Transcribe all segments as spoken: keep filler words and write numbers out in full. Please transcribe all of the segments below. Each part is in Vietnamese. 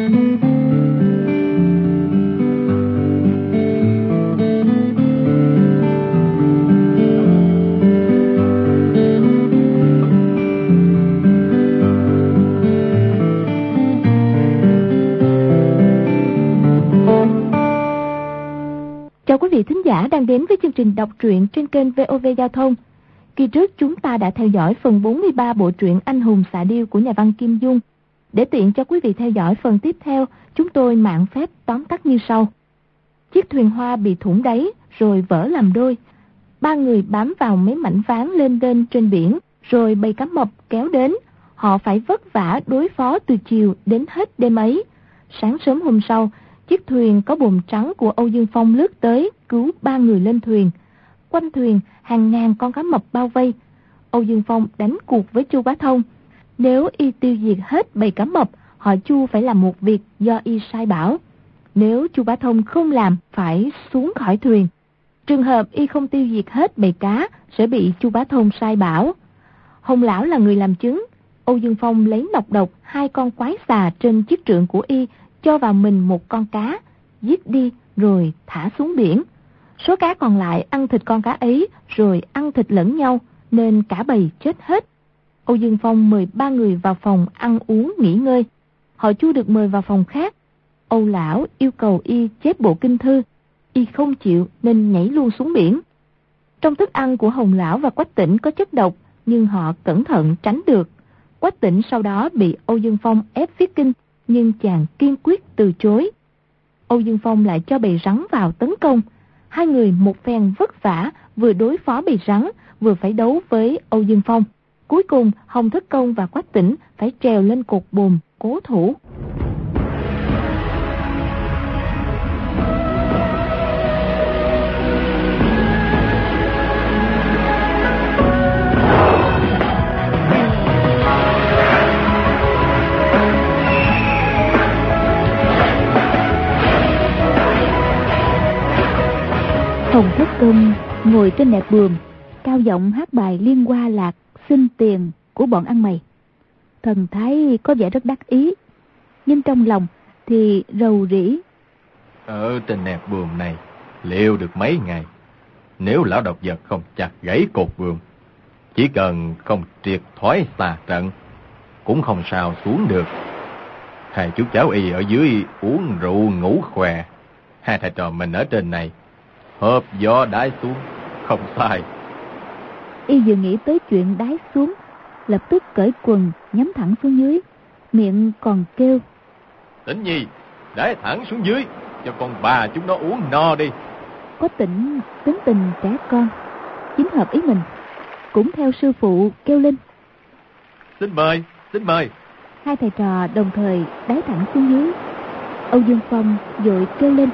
Chào quý vị thính giả đang đến với chương trình đọc truyện trên kênh vê o vê Giao thông. Kỳ trước chúng ta đã theo dõi phần bốn mươi ba bộ truyện Anh hùng xạ điêu của nhà văn Kim Dung. Để tiện cho quý vị theo dõi phần tiếp theo, chúng tôi mạn phép tóm tắt như sau. Chiếc thuyền hoa bị thủng đáy rồi vỡ làm đôi. Ba người bám vào mấy mảnh ván lên đên trên biển, rồi bầy cá mập kéo đến. Họ phải vất vả đối phó từ chiều đến hết đêm ấy. Sáng sớm hôm sau, chiếc thuyền có buồm trắng của Âu Dương Phong lướt tới cứu ba người lên thuyền. Quanh thuyền hàng ngàn con cá mập bao vây. Âu Dương Phong đánh cuộc với Chu Bá Thông. Nếu y tiêu diệt hết bầy cá mập, họ Chu phải làm một việc do y sai bảo. Nếu Chu Bá Thông không làm, phải xuống khỏi thuyền. Trường hợp y không tiêu diệt hết bầy cá, sẽ bị Chu Bá Thông sai bảo. Hồng lão là người làm chứng. Âu Dương Phong lấy nọc độc hai con quái xà trên chiếc trượng của y, cho vào mình một con cá, giết đi rồi thả xuống biển. Số cá còn lại ăn thịt con cá ấy rồi ăn thịt lẫn nhau, nên cả bầy chết hết. Âu Dương Phong mời ba người vào phòng ăn uống nghỉ ngơi. Họ Chu được mời vào phòng khác. Âu lão yêu cầu y chép bộ kinh thư. Y không chịu nên nhảy luôn xuống biển. Trong thức ăn của Hồng lão và Quách Tĩnh có chất độc, nhưng họ cẩn thận tránh được. Quách Tĩnh sau đó bị Âu Dương Phong ép viết kinh, nhưng chàng kiên quyết từ chối. Âu Dương Phong lại cho bầy rắn vào tấn công. Hai người một phen vất vả, vừa đối phó bầy rắn, vừa phải đấu với Âu Dương Phong. Cuối cùng, Hồng Thất Công và Quách Tĩnh phải trèo lên cột buồm, cố thủ. Hồng Thất Công ngồi trên nẹp buồm, cao giọng hát bài liên hoa lạc xin tiền của bọn ăn mày. Thần thái có vẻ rất đắc ý, nhưng trong lòng thì rầu rĩ. Ở trên nẹp buồm này liệu được mấy ngày, nếu lão độc vật không chặt gãy cột buồm, chỉ cần không triệt thoái tà trận, cũng không sao xuống được. Hai chú cháu y ở dưới uống rượu ngủ khòe, hai thầy trò mình ở trên này hợp gió đái xuống, không sai. Y vừa nghĩ tới chuyện đái xuống, lập tức cởi quần nhắm thẳng xuống dưới, miệng còn kêu: Tĩnh Nhi, đái thẳng xuống dưới, cho con bà chúng nó uống no đi. Có Tĩnh tính tình trẻ con, chính hợp ý mình, cũng theo sư phụ kêu lên: Xin mời, xin mời. Hai thầy trò đồng thời đái thẳng xuống dưới. Âu Dương Phong vội kêu lên: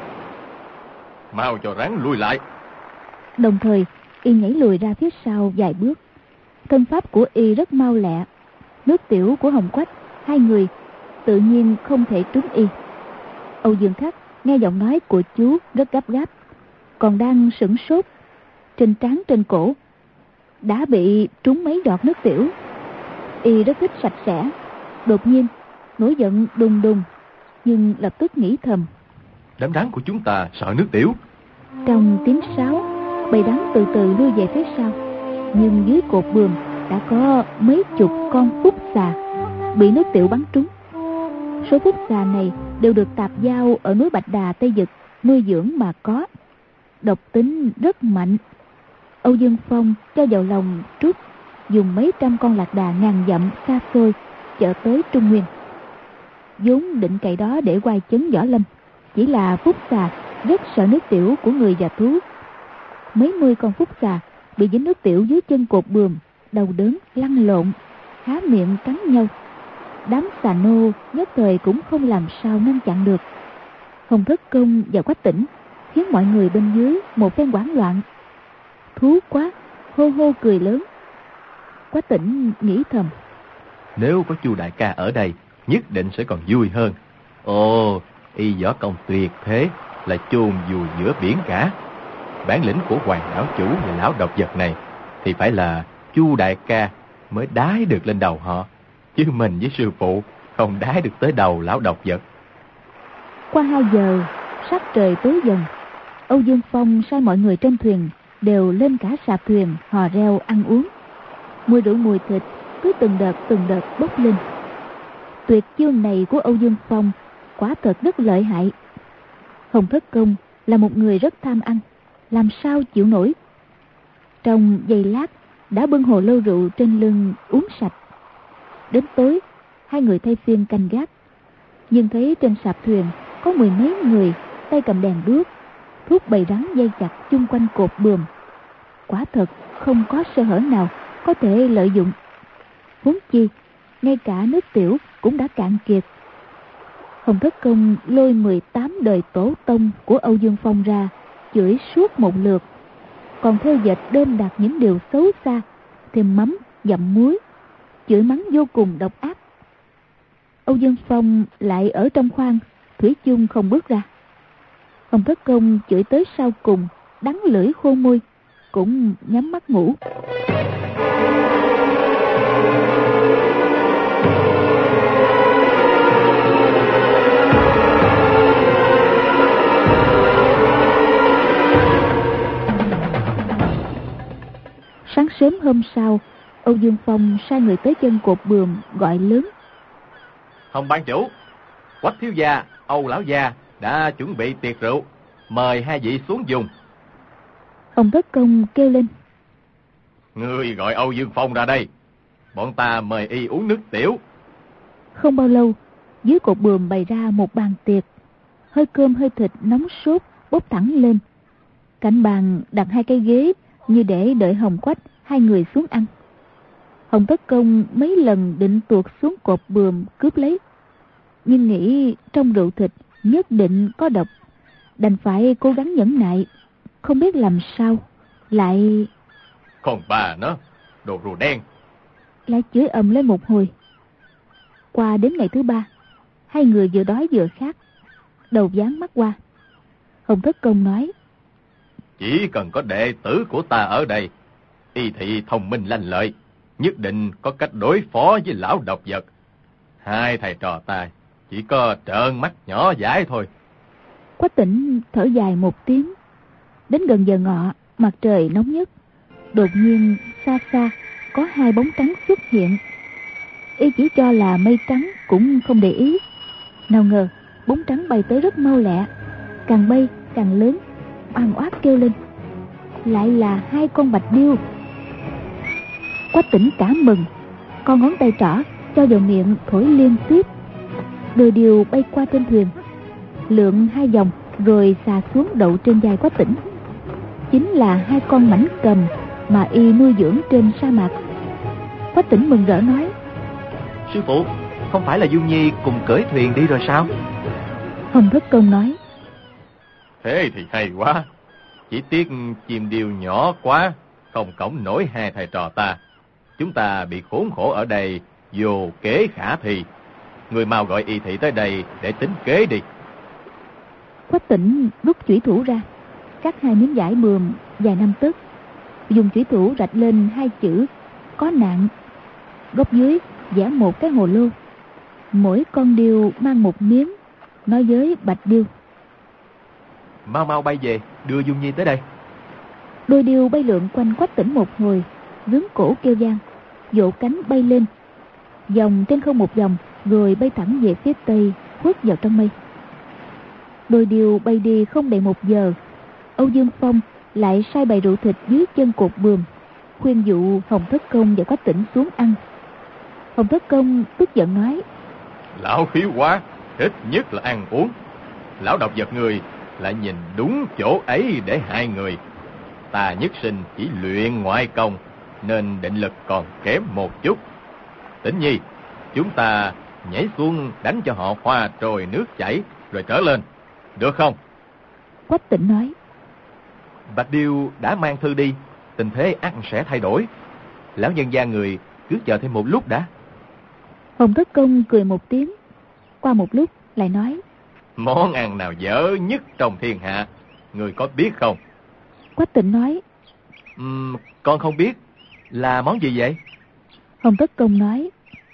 Mau cho rắn lùi lại. Đồng thời y nhảy lùi ra phía sau vài bước. Thân pháp của y rất mau lẹ. Nước tiểu của Hồng Quách, hai người tự nhiên không thể trúng y. Âu Dương Khắc nghe giọng nói của chú rất gấp gáp, còn đang sửng sốt. Trên trán trên cổ đã bị trúng mấy giọt nước tiểu. Y rất thích sạch sẽ. Đột nhiên nổi giận đùng đùng, nhưng lập tức nghĩ thầm: Đám rắn của chúng ta sợ nước tiểu. Trong tiếng sáo, bầy rắn từ từ lui về phía sau. Nhưng dưới cột buồm đã có mấy chục con phúc xà bị nước tiểu bắn trúng. Số phúc xà này đều được tạp giao ở núi Bạch Đà Tây Dực nuôi dưỡng mà có, độc tính rất mạnh. Âu Dương Phong cho vào lòng trút, dùng mấy trăm con lạc đà ngàn dặm xa xôi chở tới Trung Nguyên. vốn định cậy đó để quay chấn Võ Lâm, chỉ là phúc xà rất sợ nước tiểu của người và thú. Mấy mươi con phúc xà bị dính nước tiểu dưới chân cột buồm, đầu đớn lăn lộn, há miệng cắn nhau. Đám xà nô nhất thời cũng không làm sao ngăn chặn được. Hồng Thất Công và Quách Tĩnh khiến mọi người bên dưới một phen hoảng loạn. Thú quá, hô hô cười lớn. Quách Tĩnh nghĩ thầm, nếu có Chu đại ca ở đây, nhất định sẽ còn vui hơn. Ồ, y võ công tuyệt thế, là chôn vùi giữa biển cả. Bản lĩnh của Hoàng đảo chủ và lão độc vật này thì phải là Chu đại ca mới đái được lên đầu họ, chứ mình với sư phụ không đái được tới đầu lão độc vật. Qua hai giờ, sắc trời tối dần, Âu Dương Phong sai mọi người trên thuyền đều lên cả sạp thuyền hò reo ăn uống. Mùi rượu mùi thịt cứ từng đợt từng đợt bốc lên. Tuyệt chiêu này của Âu Dương Phong quả thật rất lợi hại. Hồng Thất Công là một người rất tham ăn, làm sao chịu nổi. Trong giây lát đã bưng hồ lô rượu trên lưng uống sạch. Đến tối, hai người thay phiên canh gác, nhưng thấy trên sạp thuyền có mười mấy người tay cầm đèn đuốc, thúc bầy rắn dây chặt chung quanh cột buồm. Quả thật không có sơ hở nào có thể lợi dụng. Huống chi ngay cả nước tiểu cũng đã cạn kiệt. Hồng Thất Công lôi mười tám đời tổ tông của Âu Dương Phong ra chửi suốt một lượt, còn theo dệt đơm đặt những điều xấu xa, thêm mắm dặm muối, chửi mắng vô cùng độc ác. Âu Dương Phong lại ở trong khoang thủy chung không bước ra. Hồng Thất Công chửi tới sau cùng, đắng lưỡi khô môi, cũng nhắm mắt ngủ. Sáng sớm hôm sau, Âu Dương Phong sai người tới chân cột buồm gọi lớn: Hồng ban chủ, Quách thiếu gia, Âu lão gia đã chuẩn bị tiệc rượu, mời hai vị xuống dùng. Ông Thất Công kêu lên: Ngươi gọi Âu Dương Phong ra đây, bọn ta mời y uống nước tiểu. Không bao lâu, dưới cột buồm bày ra một bàn tiệc, hơi cơm hơi thịt nóng sốt bốc thẳng lên. Cạnh bàn đặt hai cái ghế như để đợi Hồng Quách hai người xuống ăn. Hồng Thất Công mấy lần định tuột xuống cột buồm cướp lấy, nhưng nghĩ trong rượu thịt nhất định có độc, đành phải cố gắng nhẫn nại. Không biết làm sao lại Còn bà nó, đồ rùa đen, lại chửi ầm lên một hồi. Qua đến ngày thứ ba, hai người vừa đói vừa khát, đầu dán mắt qua. Hồng Thất Công nói: Chỉ cần có đệ tử của ta ở đây, y thị thông minh lanh lợi, nhất định có cách đối phó với lão độc vật. Hai thầy trò ta chỉ có trợn mắt nhỏ dãi thôi. Quách Tỉnh thở dài một tiếng. Đến gần giờ ngọ, mặt trời nóng nhất, đột nhiên xa xa có hai bóng trắng xuất hiện. Y chỉ cho là mây trắng cũng không để ý. Nào ngờ bóng trắng bay tới rất mau lẹ, càng bay càng lớn, oan oát kêu lên: lại là hai con bạch điêu. Quách Tỉnh cả mừng, con ngón tay trỏ cho vào miệng thổi liên tiếp. Đôi điêu bay qua trên thuyền, lượn hai vòng rồi xà xuống đậu trên vai Quách Tỉnh. Chính là hai con mãnh cầm mà y nuôi dưỡng trên sa mạc. Quách Tỉnh mừng rỡ nói: Sư phụ, không phải là Dung Nhi cùng cưỡi thuyền đi rồi sao? Hồng Thất Công nói: Thế thì hay quá, chỉ tiếc chim điêu nhỏ quá, không cõng nổi hai thầy trò ta. Chúng ta bị khốn khổ ở đây vô kế khả thi. Người mau gọi y thị tới đây để tính kế đi. Quách Tỉnh rút chủy thủ ra, cắt hai miếng vải buồm dài năm tấc, dùng chủy thủ rạch lên hai chữ có nạn. Góc dưới vẽ một cái hồ lô, mỗi con điêu mang một miếng, nói với bạch điêu: Mau mau bay về, đưa Dung Nhi tới đây. Đôi điêu bay lượn quanh Quách Tỉnh một hồi, rướn cổ kêu vang, vỗ cánh bay lên, vòng trên không một vòng, rồi bay thẳng về phía tây, khuất vào trong mây. Đôi điêu bay đi không đầy một giờ, Âu Dương Phong lại sai bày rượu thịt dưới chân cột buồm, khuyên dụ Hồng Thất Công và Quách Tỉnh xuống ăn. Hồng Thất Công tức giận nói: Lão khiếu quá, ít nhất là ăn uống. Lão độc vật người lại nhìn đúng chỗ ấy để hại người. Ta nhất sinh chỉ luyện ngoại công, nên định lực còn kém một chút. Tĩnh Nhi, chúng ta nhảy xuống đánh cho họ hoa trôi nước chảy rồi trở lên, được không? Quách Tỉnh nói: Bạch điêu đã mang thư đi, tình thế ắt sẽ thay đổi. Lão nhân gia người cứ chờ thêm một lúc đã. Hồng Thất Công cười một tiếng, qua một lúc lại nói: Món ăn nào dở nhất trong thiên hạ, người có biết không? Quách Tỉnh nói: uhm, Con không biết. Là món gì vậy? Hồng Thất Công nói: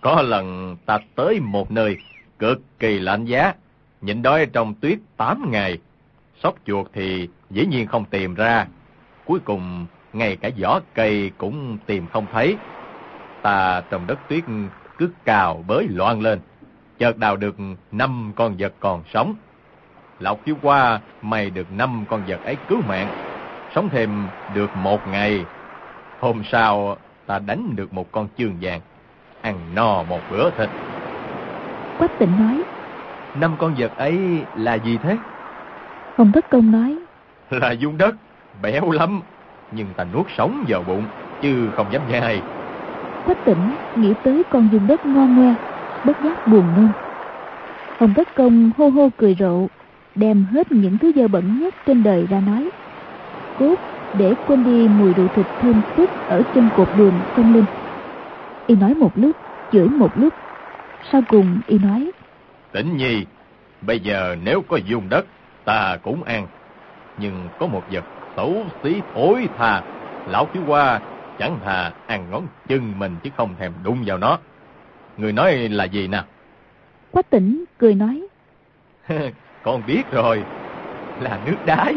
Có lần ta tới một nơi cực kỳ lạnh giá, nhịn đói trong tuyết tám ngày. Sóc chuột thì dĩ nhiên không tìm ra. Cuối cùng ngay cả vỏ cây cũng tìm không thấy. Ta trong đất tuyết cứ cào bới loạn lên, chợt đào được năm con vật còn sống. Lão Khiếu Hoa may được năm con vật ấy cứu mạng, sống thêm được một ngày. Hôm sau ta đánh được một con chương vàng, ăn no một bữa thịt. Quách Tĩnh nói: Năm con vật ấy là gì thế? Hồng Thất Công nói: Là dung đất, béo lắm, nhưng ta nuốt sống vào bụng, chứ không dám nhai. Quách Tĩnh nghĩ tới con dung đất ngon ngoe, bất giác buồn nôn. Hồng Thất Công hô hô cười rộ, đem hết những thứ dơ bẩn nhất trên đời ra nói, cốt để quên đi mùi rượu thịt thơm phức ở trên cột buồm sông Linh. Y nói một lúc, chửi một lúc, sau cùng y nói: Tĩnh Nhi, bây giờ nếu có dung đất ta cũng ăn, nhưng có một vật xấu xí thối tha, Lão Khiếu Hoa chẳng thà ăn ngón chân mình chứ không thèm đụng vào nó. Người nói là gì nào? Quách Tĩnh cười nói: Con biết rồi, là nước đái.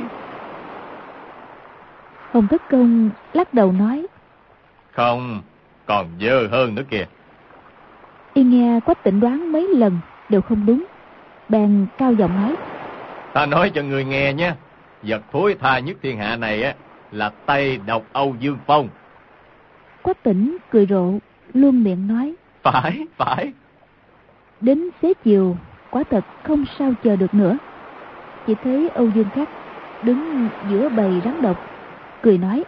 Hồng Thất Công lắc đầu nói: Không, còn dơ hơn nữa kìa. Y nghe Quách Tĩnh đoán mấy lần đều không đúng, bèn cao giọng nói: Ta nói cho người nghe nhé, vật thối tha nhất thiên hạ này á là Tây Độc Âu Dương Phong. Quách Tĩnh cười rộ, luôn miệng nói: Phải, phải. Đến xế chiều, quả thật không sao chờ được nữa. Chỉ thấy Âu Dương Khắc đứng giữa bầy rắn độc, cười nói: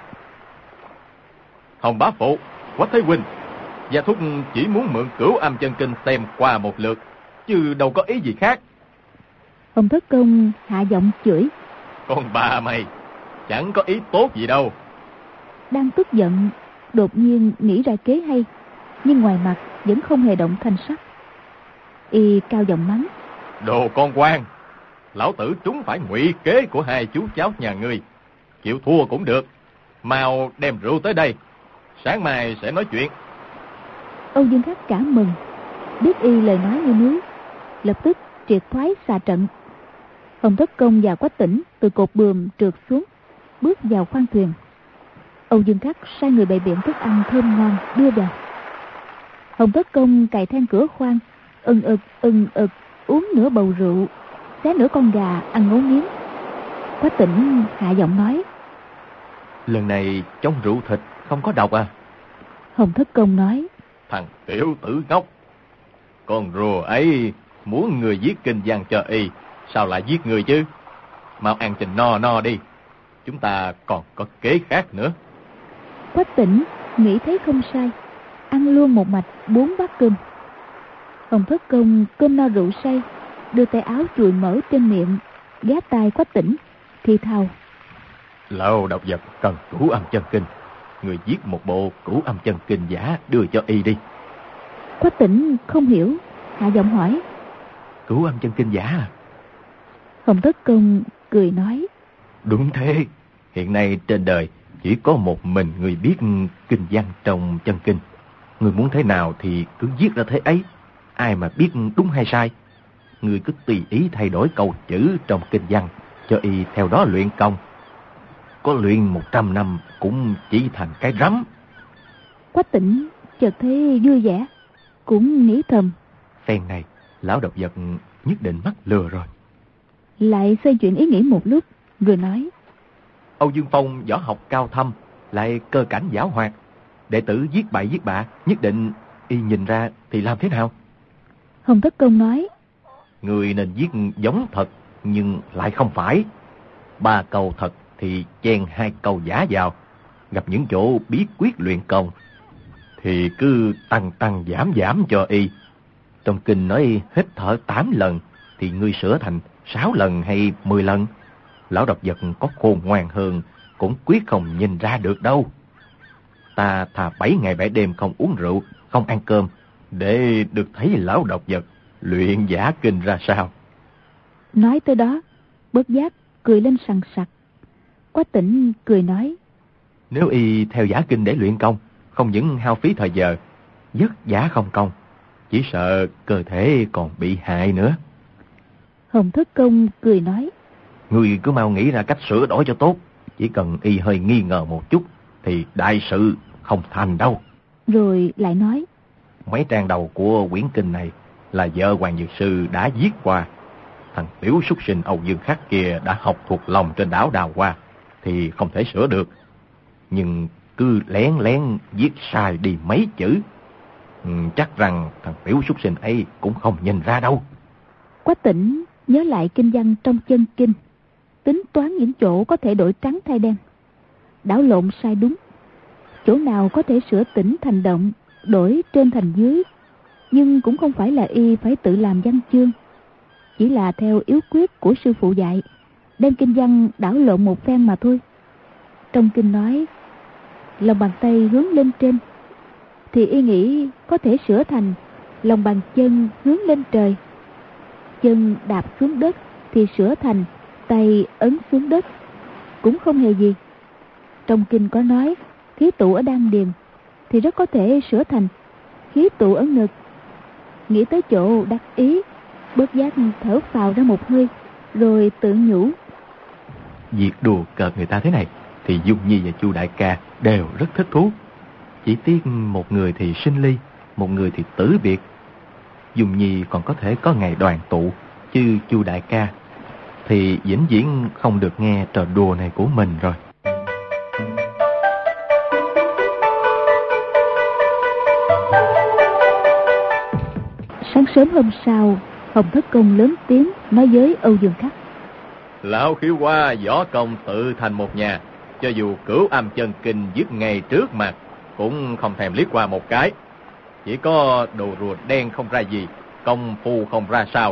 Hồng bá phụ, Quách Thế huynh, gia thúc chỉ muốn mượn Cửu Âm Chân Kinh xem qua một lượt, chứ đâu có ý gì khác. Hồng Thất Công hạ giọng chửi: Con bà mày, chẳng có ý tốt gì đâu. Đang tức giận, đột nhiên nghĩ ra kế hay, nhưng ngoài mặt vẫn không hề động thanh sắc. Y cao giọng mắng: Đồ con quan, lão tử trúng phải ngụy kế của hai chú cháu nhà ngươi. Chịu thua cũng được, mau đem rượu tới đây, sáng mai sẽ nói chuyện. Âu Dương Khắc cảm mừng, biết y lời nói như núi, lập tức triệt thoái xà trận. Hồng Thất Công và Quách Tĩnh từ cột buồm trượt xuống, bước vào khoang thuyền. Âu Dương Khắc sai người bày biện thức ăn thơm ngon đưa vào. Hồng Thất Công cài then cửa khoang, ưng ực ưng ực uống nửa bầu rượu, xé nửa con gà ăn ngấu nghiến. Quách Tĩnh hạ giọng nói: Lần này trong rượu thịt không có độc à? Hồng Thất Công nói: Thằng tiểu tử ngốc, con rùa ấy muốn người giết kinh văn cho y, sao lại giết người chứ? Mau ăn cho no no đi, chúng ta còn có kế khác nữa. Quách Tĩnh nghĩ thấy không sai, ăn luôn một mạch bốn bát cơm. Hồng Thất Công cơm no rượu say, đưa tay áo chùi mỡ trên miệng, ghé tai Quách Tĩnh thì thào: Lão độc vật cần Cửu Âm Chân Kinh, người viết một bộ Cửu Âm Chân Kinh giả đưa cho y đi. Quách Tĩnh không hiểu, hạ giọng hỏi: Cửu Âm Chân Kinh giả à? Hồng Thất Công cười nói: Đúng thế, hiện nay trên đời chỉ có một mình người biết kinh văn trong chân kinh. Người muốn thế nào thì cứ viết ra thế ấy, ai mà biết đúng hay sai. Người cứ tùy ý thay đổi câu chữ trong kinh văn, cho y theo đó luyện công. Có luyện một trăm năm cũng chỉ thành cái rắm. Quách Tĩnh chợt thấy vui vẻ, cũng nghĩ thầm: Phen này lão độc vật nhất định mắc lừa rồi. Lại xoay chuyển ý nghĩ một lúc, rồi nói: Âu Dương Phong võ học cao thâm, lại cơ cảnh giảo hoạt, đệ tử giết bậy giết bạ, nhất định y nhìn ra thì làm thế nào? Hồng Thất Công nói: Người nên viết giống thật nhưng lại không phải. Ba câu thật thì chen hai câu giả vào. Gặp những chỗ bí quyết luyện công thì cứ tăng tăng giảm giảm cho y. Trong kinh nói hít thở tám lần thì ngươi sửa thành sáu lần hay mười lần. Lão độc vật có khôn ngoan hơn cũng quyết không nhìn ra được đâu. Ta thà bảy ngày bảy đêm không uống rượu, không ăn cơm, để được thấy lão độc vật luyện giả kinh ra sao. Nói tới đó, bất giác cười lên sằng sặc. Quách Tĩnh cười nói: Nếu y theo giả kinh để luyện công, không những hao phí thời giờ, vất vả không công, chỉ sợ cơ thể còn bị hại nữa. Hồng Thất Công cười nói: Ngươi cứ mau nghĩ ra cách sửa đổi cho tốt. Chỉ cần y hơi nghi ngờ một chút thì đại sự không thành đâu. Rồi lại nói: Mấy trang đầu của quyển kinh này là vợ Hoàng Dược Sư đã viết qua. Thằng tiểu súc sinh Âu Dương Khắc kia đã học thuộc lòng trên đảo Đào Hoa thì không thể sửa được. Nhưng cứ lén lén viết sai đi mấy chữ, ừ, chắc rằng thằng tiểu súc sinh ấy cũng không nhìn ra đâu. Quách Tĩnh nhớ lại kinh văn trong chân kinh, tính toán những chỗ có thể đổi trắng thay đen, đảo lộn sai đúng, chỗ nào có thể sửa tĩnh thành động, đổi trên thành dưới. Nhưng cũng không phải là y phải tự làm văn chương, chỉ là theo yếu quyết của sư phụ dạy, đem kinh văn đảo lộn một phen mà thôi. Trong kinh nói lòng bàn tay hướng lên trên, thì y nghĩ có thể sửa thành lòng bàn chân hướng lên trời. Chân đạp xuống đất thì sửa thành tay ấn xuống đất, cũng không hề gì. Trong kinh có nói khí tụ ở đan điền thì rất có thể sửa thành khí tụ ở ngực. Nghĩ tới chỗ đắc ý, bớt giác thở phào ra một hơi, rồi tự nhủ: Việc đùa cợt người ta thế này thì Dung Nhi và Chu đại ca đều rất thích thú. Chỉ tiếc một người thì sinh ly, một người thì tử biệt. Dung Nhi còn có thể có ngày đoàn tụ, chứ Chu đại ca thì vĩnh viễn không được nghe trò đùa này của mình rồi. Sáng sớm hôm sau, Hồng Thất Công lớn tiếng nói với Âu Dương Khắc: Lão Khiếu Hoa võ công tự thành một nhà, cho dù Cửu Âm Chân Kinh viết ngay trước mặt cũng không thèm liếc qua một cái. Chỉ có đồ rùa đen không ra gì, công phu không ra sao,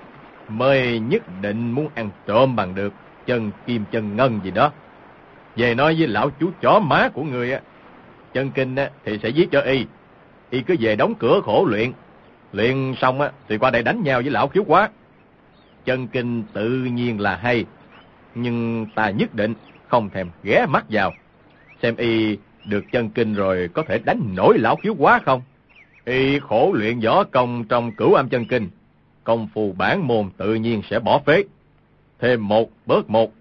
mới nhất định muốn ăn trộm bằng được chân kim chân ngân gì đó. Về nói với lão chú chó má của người á, chân kinh á thì sẽ viết cho y, y cứ về đóng cửa khổ luyện, luyện xong á thì qua đây đánh nhau với lão Khiếu Quá. Chân kinh tự nhiên là hay, nhưng ta nhất định không thèm ghé mắt vào, xem y được chân kinh rồi có thể đánh nổi lão Khiếu Quá không. Y khổ luyện võ công trong Cửu Âm Chân Kinh, công phu bản môn tự nhiên sẽ bỏ phế, thêm một bớt một,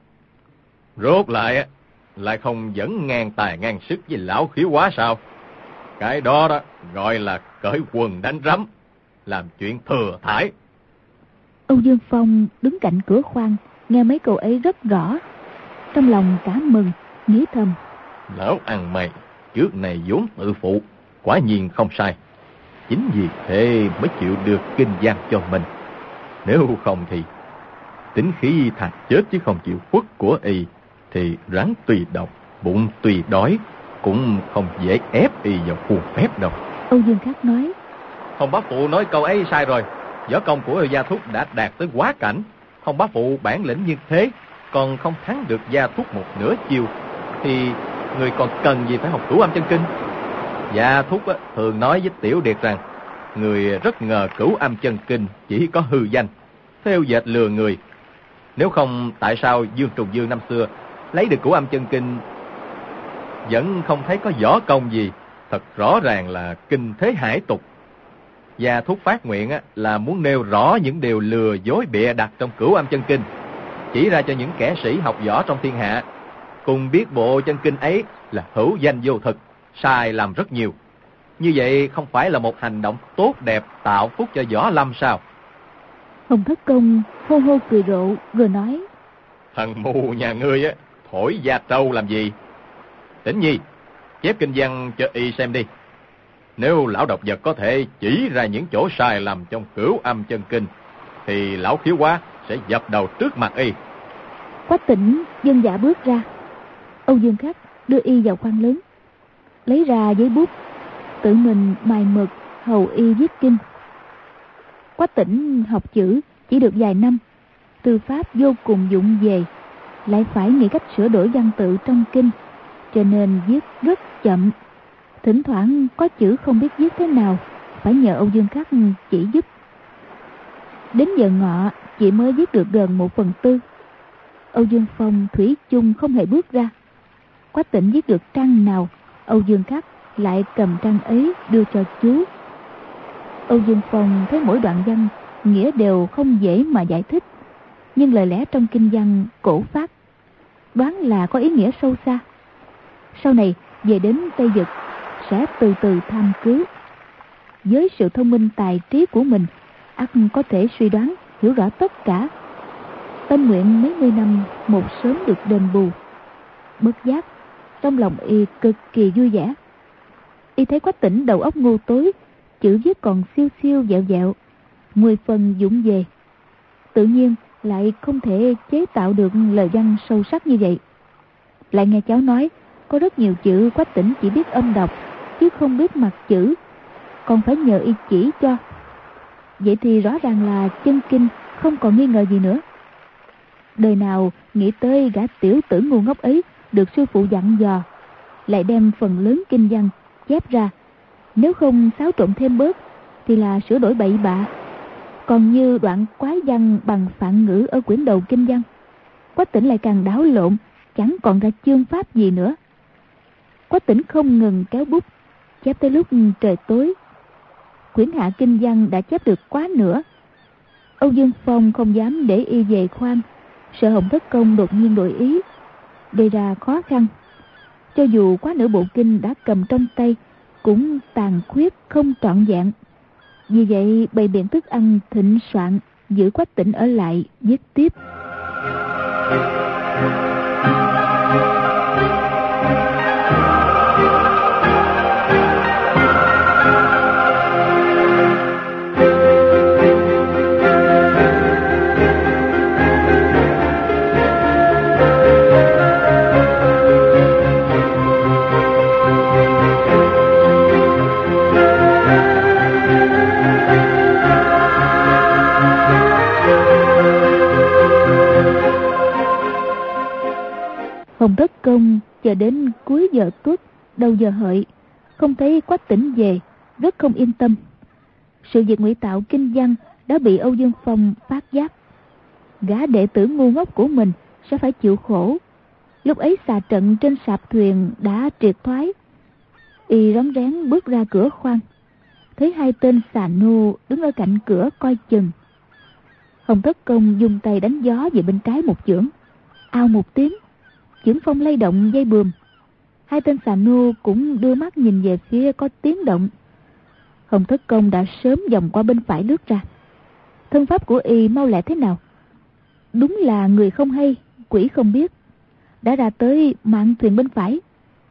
rốt lại á lại không dẫn ngang tài ngang sức với lão Khiếu Quá sao? Cái đó đó gọi là cởi quần đánh rắm, làm chuyện thừa thải. Âu Dương Phong đứng cạnh cửa khoang, nghe mấy câu ấy rất rõ, trong lòng cảm mừng, nghĩ thầm: Lão ăn mày trước này vốn tự phụ, quả nhiên không sai. Chính vì thế mới chịu được kinh văn cho mình. Nếu không thì tính khí thà chết chứ không chịu khuất của y, thì rắn tùy độc, bụng tùy đói, cũng không dễ ép y vào khuôn phép đâu. Âu Dương Khắc nói: Hồng bá phụ nói câu ấy sai rồi. Võ công của Gia Thúc đã đạt tới quá cảnh. Hồng bá phụ bản lĩnh như thế, còn không thắng được Gia Thúc một nửa chiều, thì người còn cần gì phải học Cửu Âm Chân Kinh? Gia Thúc á, thường nói với Tiểu Điệt rằng người rất ngờ Cửu Âm Chân Kinh chỉ có hư danh, theo dệt lừa người. Nếu không, tại sao Dương Trùng Dương năm xưa lấy được Cửu Âm Chân Kinh vẫn không thấy có võ công gì? Thật rõ ràng là kinh thế hải tục. Gia Thúc phát nguyện á, là muốn nêu rõ những điều lừa dối bịa đặt trong Cửu Âm Chân Kinh, chỉ ra cho những kẻ sĩ học võ trong thiên hạ cùng biết bộ chân kinh ấy là hữu danh vô thực, sai làm rất nhiều. Như vậy không phải là một hành động tốt đẹp tạo phúc cho võ lâm sao? Hồng Thất Công hô hô cười rộ, vừa nói: Thằng mù nhà ngươi á, thổi da trâu làm gì? Tĩnh Nhi, chép kinh văn cho y xem đi. Nếu lão độc vật có thể chỉ ra những chỗ sai lầm trong Cửu Âm Chân Kinh, thì lão Khiếu Quá sẽ dập đầu trước mặt y. Quách Tĩnh dân dạ bước ra. Âu Dương Khắc đưa y vào khoang lớn, lấy ra giấy bút, tự mình mài mực hầu y viết kinh. Quách Tĩnh học chữ chỉ được vài năm, thư pháp vô cùng vụng về, lại phải nghĩ cách sửa đổi văn tự trong kinh, cho nên viết rất chậm. Thỉnh thoảng có chữ không biết viết thế nào, phải nhờ Âu Dương Khắc chỉ giúp. Đến giờ ngọ chỉ mới viết được gần một phần tư. Âu Dương Phong thủy chung không hề bước ra. Quách Tĩnh viết được trang nào, Âu Dương Khắc lại cầm trang ấy đưa cho chú. Âu Dương Phong thấy mỗi đoạn văn nghĩa đều không dễ mà giải thích, nhưng lời lẽ trong kinh văn cổ phát, đoán là có ý nghĩa sâu xa. Sau này về đến Tây Vực sẽ từ từ tham cứu. Với sự thông minh tài trí của mình, ắt có thể suy đoán hiểu rõ tất cả. Tâm nguyện mấy mươi năm một sớm được đền bù. Bất giác trong lòng y cực kỳ vui vẻ. Y thấy Quách Tĩnh đầu óc ngu tối, chữ viết còn siêu siêu dẹo dẹo, mười phần vụng về, tự nhiên lại không thể chế tạo được lời văn sâu sắc như vậy. Lại nghe cháu nói có rất nhiều chữ Quách Tĩnh chỉ biết âm đọc chứ không biết mặt chữ, còn phải nhờ y chỉ cho. Vậy thì rõ ràng là chân kinh, không còn nghi ngờ gì nữa. Đời nào nghĩ tới gã tiểu tử ngu ngốc ấy được sư phụ dặn dò, lại đem phần lớn kinh văn chép ra, nếu không xáo trộn thêm bớt thì là sửa đổi bậy bạ. Còn như đoạn quái văn bằng phạn ngữ ở quyển đầu kinh văn, Quách Tĩnh lại càng đảo lộn, chẳng còn ra chương pháp gì nữa. Quách Tĩnh không ngừng kéo bút chép tới lúc trời tối. Quyển hạ kinh văn đã chép được quá nửa. Âu Dương Phong không dám để y về khoan, sợ Hồng Thất Công đột nhiên đổi ý, gây ra khó khăn. Cho dù quá nửa bộ kinh đã cầm trong tay, cũng tàn khuyết không trọn vẹn. Vì vậy bày biện thức ăn thịnh soạn, giữ Quách Tĩnh ở lại viết tiếp. Hồng Thất Công chờ đến cuối giờ tuất, đầu giờ hợi, không thấy Quách Tĩnh về, rất không yên tâm. Sự việc ngụy tạo kinh văn đã bị Âu Dương Phong phát giác. Gã đệ tử ngu ngốc của mình sẽ phải chịu khổ. Lúc ấy xà trận trên sạp thuyền đã triệt thoái. Y rón rén bước ra cửa khoang, thấy hai tên xà nô đứng ở cạnh cửa coi chừng. Hồng Thất Công dùng tay đánh gió về bên trái một chưởng, ao một tiếng, chưởng phong lay động dây buồm. Hai tên xà nô cũng đưa mắt nhìn về phía có tiếng động. Hồng Thất Công đã sớm vòng qua bên phải lướt ra. Thân pháp của y mau lẹ thế nào, đúng là người không hay quỷ không biết, đã ra tới mạn thuyền bên phải.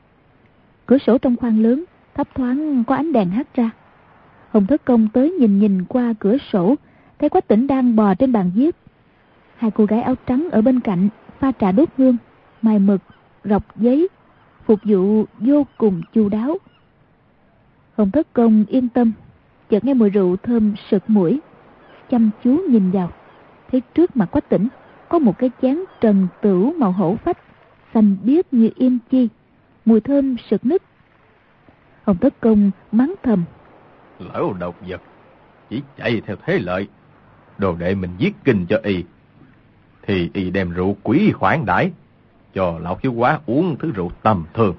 Cửa sổ trong khoang lớn thấp thoáng có ánh đèn hắt ra. Hồng Thất Công tới nhìn nhìn qua cửa sổ, thấy Quách Tĩnh đang bò trên bàn viết. Hai cô gái áo trắng ở bên cạnh pha trà đốt hương, mài mực, rọc giấy, phục vụ vô cùng chu đáo. Hồng Thất Công yên tâm, chợt nghe mùi rượu thơm sực mũi, chăm chú nhìn vào, thấy trước mặt Quách Tĩnh có một cái chén trần tửu màu hổ phách, xanh biếc như yên chi, mùi thơm sực nức. Hồng Thất Công mắng thầm: Lão độc vật, chỉ chạy theo thế lợi. Đồ đệ mình viết kinh cho y, thì y đem rượu quý khoản đãi, cho lão thiếu quá uống thứ rượu tầm thường.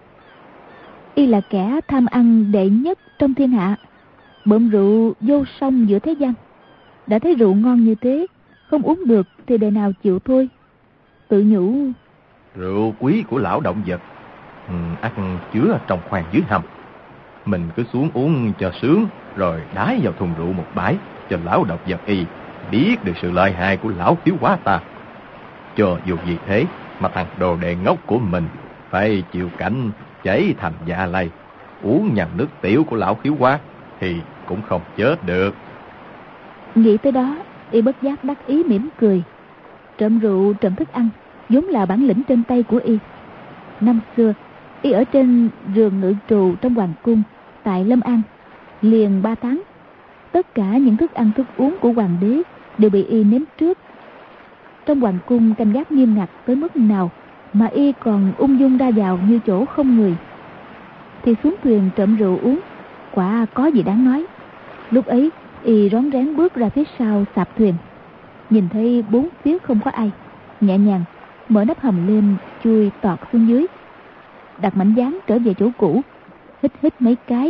Y là kẻ tham ăn đệ nhất trong thiên hạ, bợm rượu vô song giữa thế gian. Đã thấy rượu ngon như thế, không uống được thì đời nào chịu thôi. Tự nhủ: Rượu quý của lão động vật, ừ, ắt chứa trong khoang dưới hầm. Mình cứ xuống uống cho sướng, rồi đái vào thùng rượu một bãi, cho lão độc vật y biết được sự lợi hại của lão thiếu quá ta. Cho dù gì thế mà thằng đồ đệ ngốc của mình phải chịu cảnh cháy thành dạ lây, uống nhầm nước tiểu của lão thiếu quá thì cũng không chết được. Nghĩ tới đó, y bất giác đắc ý mỉm cười. Trộm rượu trộm thức ăn vốn là bản lĩnh trên tay của y. Năm xưa y ở trên giường ngự trù trong hoàng cung tại Lâm An liền ba tháng. Tất cả những thức ăn thức uống của hoàng đế đều bị y nếm trước. Trong hoàng cung canh gác nghiêm ngặt tới mức nào mà y còn ung dung ra vào như chỗ không người. Thì xuống thuyền trộm rượu uống, quả có gì đáng nói. Lúc ấy y rón rén bước ra phía sau sạp thuyền, nhìn thấy bốn phía không có ai, nhẹ nhàng mở nắp hầm lên, chui tọt xuống dưới, đặt mảnh dán trở về chỗ cũ, hít hít mấy cái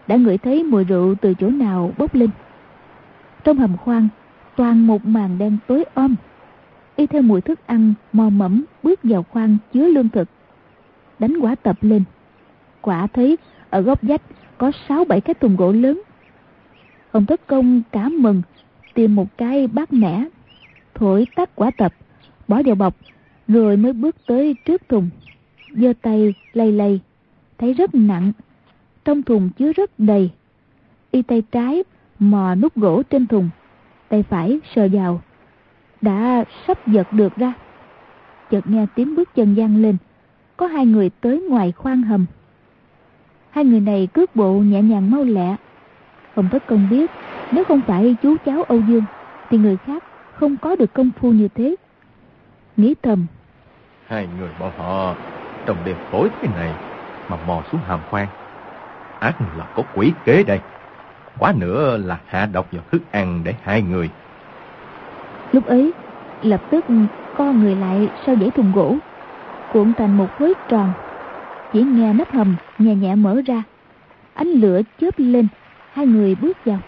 đã ngửi thấy mùi rượu từ chỗ nào bốc lên. Trong hầm khoang toàn một màn đen tối om. Y theo mùi thức ăn mò mẫm bước vào khoang chứa lương thực, đánh quả tập lên. Quả thấy ở góc vách có sáu bảy cái thùng gỗ lớn. Hồng Thất Công cả mừng, tìm một cái bát nẻ, thổi tắt quả tập, bỏ vào bọc, rồi mới bước tới trước thùng, giơ tay lay lay, thấy rất nặng, trong thùng chứa rất đầy. Y tay trái mò nút gỗ trên thùng, tay phải sờ vào, đã sắp giật được ra. Chợt nghe tiếng bước chân vang lên, có hai người tới ngoài khoang hầm. Hai người này cước bộ nhẹ nhàng mau lẹ. Hồng Thất Công biết nếu không phải chú cháu Âu Dương thì người khác không có được công phu như thế. Nghĩ thầm, hai người bọn họ trong đêm tối thế này mà mò xuống hầm khoang, ác là có quỷ kế đây. Quá nữa là hạ độc vào thức ăn để hai người. Lúc ấy lập tức co người lại sau dãy thùng gỗ, cuộn thành một khối tròn. Chỉ nghe nắp hầm nhẹ nhẹ mở ra, ánh lửa chớp lên, hai người bước vào.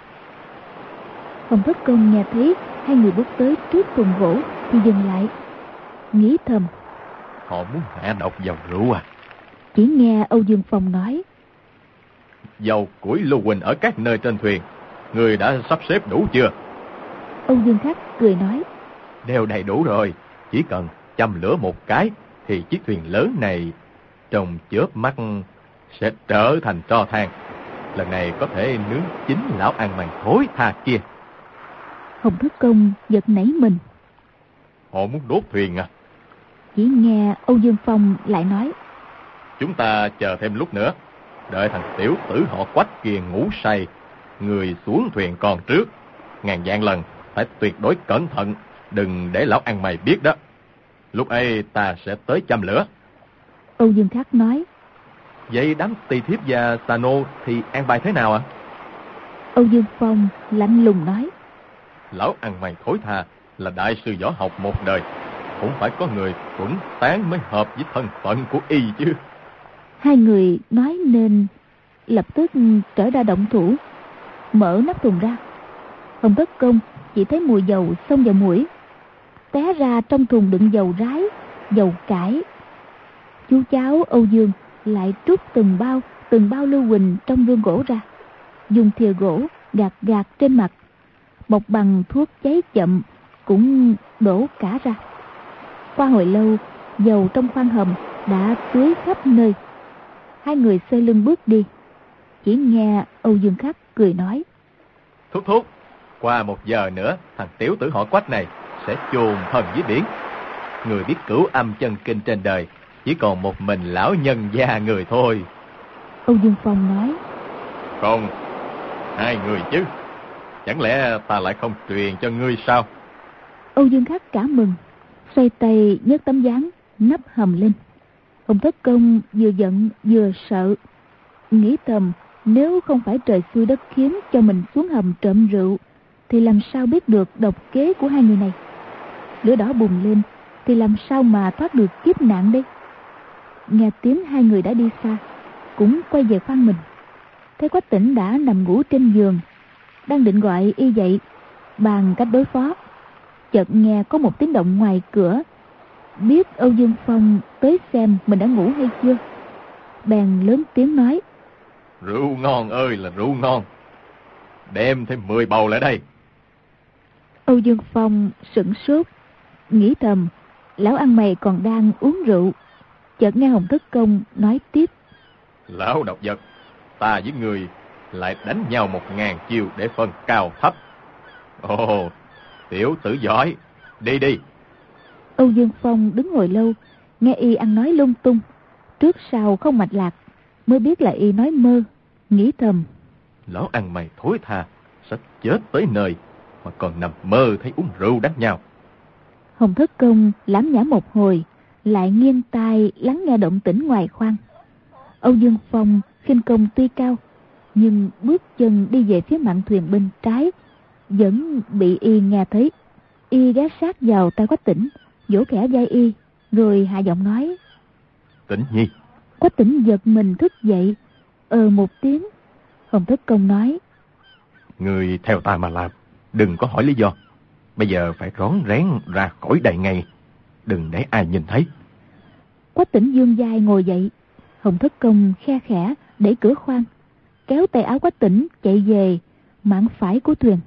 Hồng Thất Công nghe thấy hai người bước tới trước thùng gỗ thì dừng lại, nghĩ thầm, họ muốn hạ độc vào rượu à? Chỉ nghe Âu Dương Phong nói, dầu củi lưu huỳnh ở các nơi trên thuyền, người đã sắp xếp đủ chưa? Âu Dương Khắc cười nói, đều đầy đủ rồi, chỉ cần châm lửa một cái thì chiếc thuyền lớn này trong chớp mắt sẽ trở thành tro than. Lần này có thể nướng chín lão ăn mày thối tha kia. Hồng Thất Công giật nảy mình. Họ muốn đốt thuyền à? Chỉ nghe Âu Dương Phong lại nói, chúng ta chờ thêm lúc nữa, đợi thằng tiểu tử họ Quách kia ngủ say, người xuống thuyền còn trước. Ngàn vạn lần phải tuyệt đối cẩn thận, đừng để lão ăn mày biết đó. Lúc ấy ta sẽ tới châm lửa. Âu Dương Khắc nói, vậy đám tỳ thiếp và xà nô thì an bài thế nào ạ? À? Âu Dương Phong lạnh lùng nói, lão ăn mày thối tha là đại sư võ học một đời, cũng phải có người tuấn tán mới hợp với thân phận của y chứ. Hai người nói nên lập tức trở ra động thủ, mở nắp thùng ra. Hồng Thất Công chỉ thấy mùi dầu xông vào mũi, té ra trong thùng đựng dầu rái, dầu cải. Chú cháu Âu Dương lại trút từng bao từng bao lưu huỳnh trong gương gỗ ra, dùng thìa gỗ gạt gạt trên mặt, bọc bằng thuốc cháy chậm cũng đổ cả ra. Qua hồi lâu, dầu trong khoang hầm đã tưới khắp nơi. Hai người xoay lưng bước đi. Chỉ nghe Âu Dương Khắc cười nói, thúc thúc, qua một giờ nữa thằng tiểu tử họ Quách này sẽ chôn thân dưới biển. Người biết cửu âm chân kinh trên đời chỉ còn một mình lão nhân gia người thôi. Âu Dương Phong nói, không, hai người chứ, chẳng lẽ ta lại không truyền cho ngươi sao? Âu Dương Khắc cả mừng, xoay tay nhấc tấm ván nắp hầm lên. Hồng Thất Công vừa giận vừa sợ, nghĩ thầm nếu không phải trời xui đất khiến cho mình xuống hầm trộm rượu thì làm sao biết được độc kế của hai người này. Lửa đỏ bùng lên thì làm sao mà thoát được kiếp nạn đây. Nghe tiếng hai người đã đi xa, cũng quay về khoang mình. Thấy Quách Tĩnh đã nằm ngủ trên giường, đang định gọi y dậy bàn cách đối phó. Chợt nghe có một tiếng động ngoài cửa, biết Âu Dương Phong tới xem mình đã ngủ hay chưa, bèn lớn tiếng nói, rượu ngon ơi là rượu ngon, đem thêm mười bầu lại đây. Âu Dương Phong sửng sốt, nghĩ thầm lão ăn mày còn đang uống rượu. Chợt nghe Hồng Thất Công nói tiếp, lão độc vật, ta với người lại đánh nhau một ngàn chiêu để phân cao thấp. Ồ, tiểu tử giỏi, đi đi. Âu Dương Phong đứng hồi lâu, nghe y ăn nói lung tung, trước sau không mạch lạc, mới biết là y nói mơ. Nghĩ thầm, lão ăn mày thối tha sẽ chết tới nơi mà còn nằm mơ thấy uống rượu đánh nhau. Hồng Thất Công lảm nhảm một hồi, lại nghiêng tai lắng nghe động tĩnh ngoài khoang. Âu Dương Phong khinh công tuy cao, nhưng bước chân đi về phía mạn thuyền bên trái vẫn bị y nghe thấy. Y ghé sát vào tai Quách Tĩnh, vỗ khẽ vai y, rồi hạ giọng nói, Tĩnh Nhi. Quách Tĩnh giật mình thức dậy, ờ một tiếng, Hồng Thất Công nói: Người theo ta mà làm, đừng có hỏi lý do. Bây giờ phải rón rén ra khỏi đây ngay, đừng để ai nhìn thấy. Quách Tỉnh dương vai ngồi dậy. Hồng Thất Công khe khẽ đẩy cửa khoang, kéo tay áo Quách Tỉnh chạy về mạn phải của thuyền.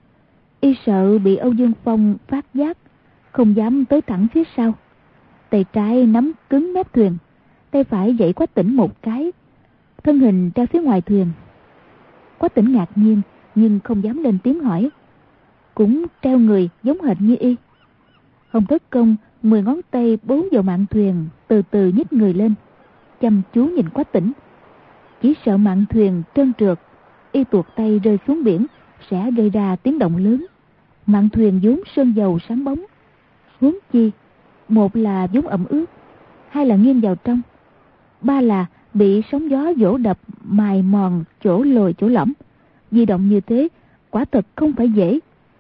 Y sợ bị Âu Dương Phong phát giác, không dám tới thẳng phía sau. Tay trái nắm cứng mép thuyền, tay phải dậy Quách Tỉnh một cái, thân hình ra phía ngoài thuyền. Quách Tỉnh ngạc nhiên nhưng không dám lên tiếng hỏi, cũng treo người giống hệt như y. Hồng Thất Công mười ngón tay bấu vào mạn thuyền, từ từ nhích người lên, chăm chú nhìn Quách Tỉnh. Chỉ sợ mạn thuyền trơn trượt, y tuột tay rơi xuống biển sẽ gây ra tiếng động lớn. Mạn thuyền vốn sơn dầu sáng bóng, huống chi một là vốn ẩm ướt, hai là nghiêng vào trong, ba là bị sóng gió vỗ đập mài mòn chỗ lồi chỗ lõm. Di động như thế quả thật không phải dễ.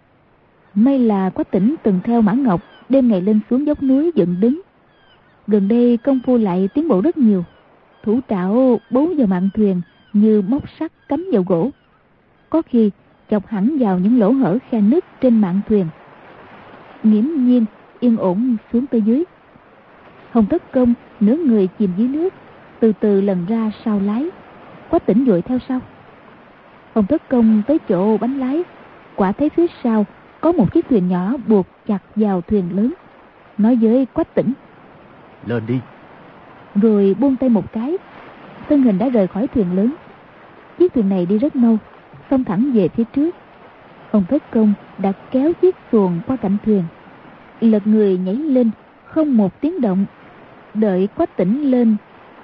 May là Quách Tỉnh từng theo Mã Ngọc đêm ngày lên xuống dốc núi dựng đứng, gần đây công phu lại tiến bộ rất nhiều. Thủ trảo bấu vào mạn thuyền như móc sắt cắm vào gỗ, có khi chọc hẳn vào những lỗ hở khe nứt trên mạn thuyền, nghiễm nhiên yên ổn xuống tới dưới. Hồng Thất Công nửa người chìm dưới nước, từ từ lần ra sau lái. Quách Tỉnh vội theo sau. Hồng Thất Công tới chỗ bánh lái, quả thấy phía sau có một chiếc thuyền nhỏ buộc chặt vào thuyền lớn, nói với Quách Tỉnh: Lên đi. Rồi buông tay một cái, thân hình đã rời khỏi thuyền lớn. Chiếc thuyền này đi rất mau, xông thẳng về phía trước. Hồng Thất Công đã kéo chiếc xuồng qua cạnh thuyền, lật người nhảy lên, không một tiếng động, đợi Quách Tỉnh lên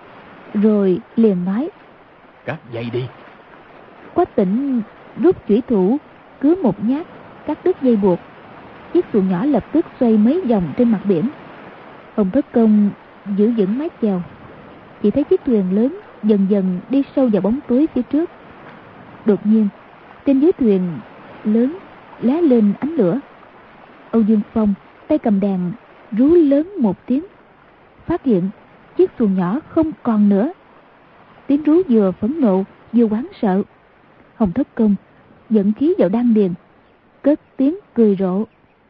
rồi liền nói: Cắt dây đi. Quách Tỉnh rút chủy thủ cứa một nhát, cắt đứt dây buộc. Chiếc xuồng nhỏ lập tức xoay mấy vòng trên mặt biển. Hồng Thất Công giữ vững mái chèo, chỉ thấy chiếc thuyền lớn dần dần đi sâu vào bóng tối phía trước. Đột nhiên trên dưới thuyền lớn lóe lên ánh lửa. Âu Dương Phong tay cầm đèn rú lớn một tiếng, phát hiện chiếc xuồng nhỏ không còn nữa. Tiếng rú vừa phẫn nộ vừa hoảng sợ. Hồng Thất Công dẫn khí vào đan điền, cất tiếng cười rộ.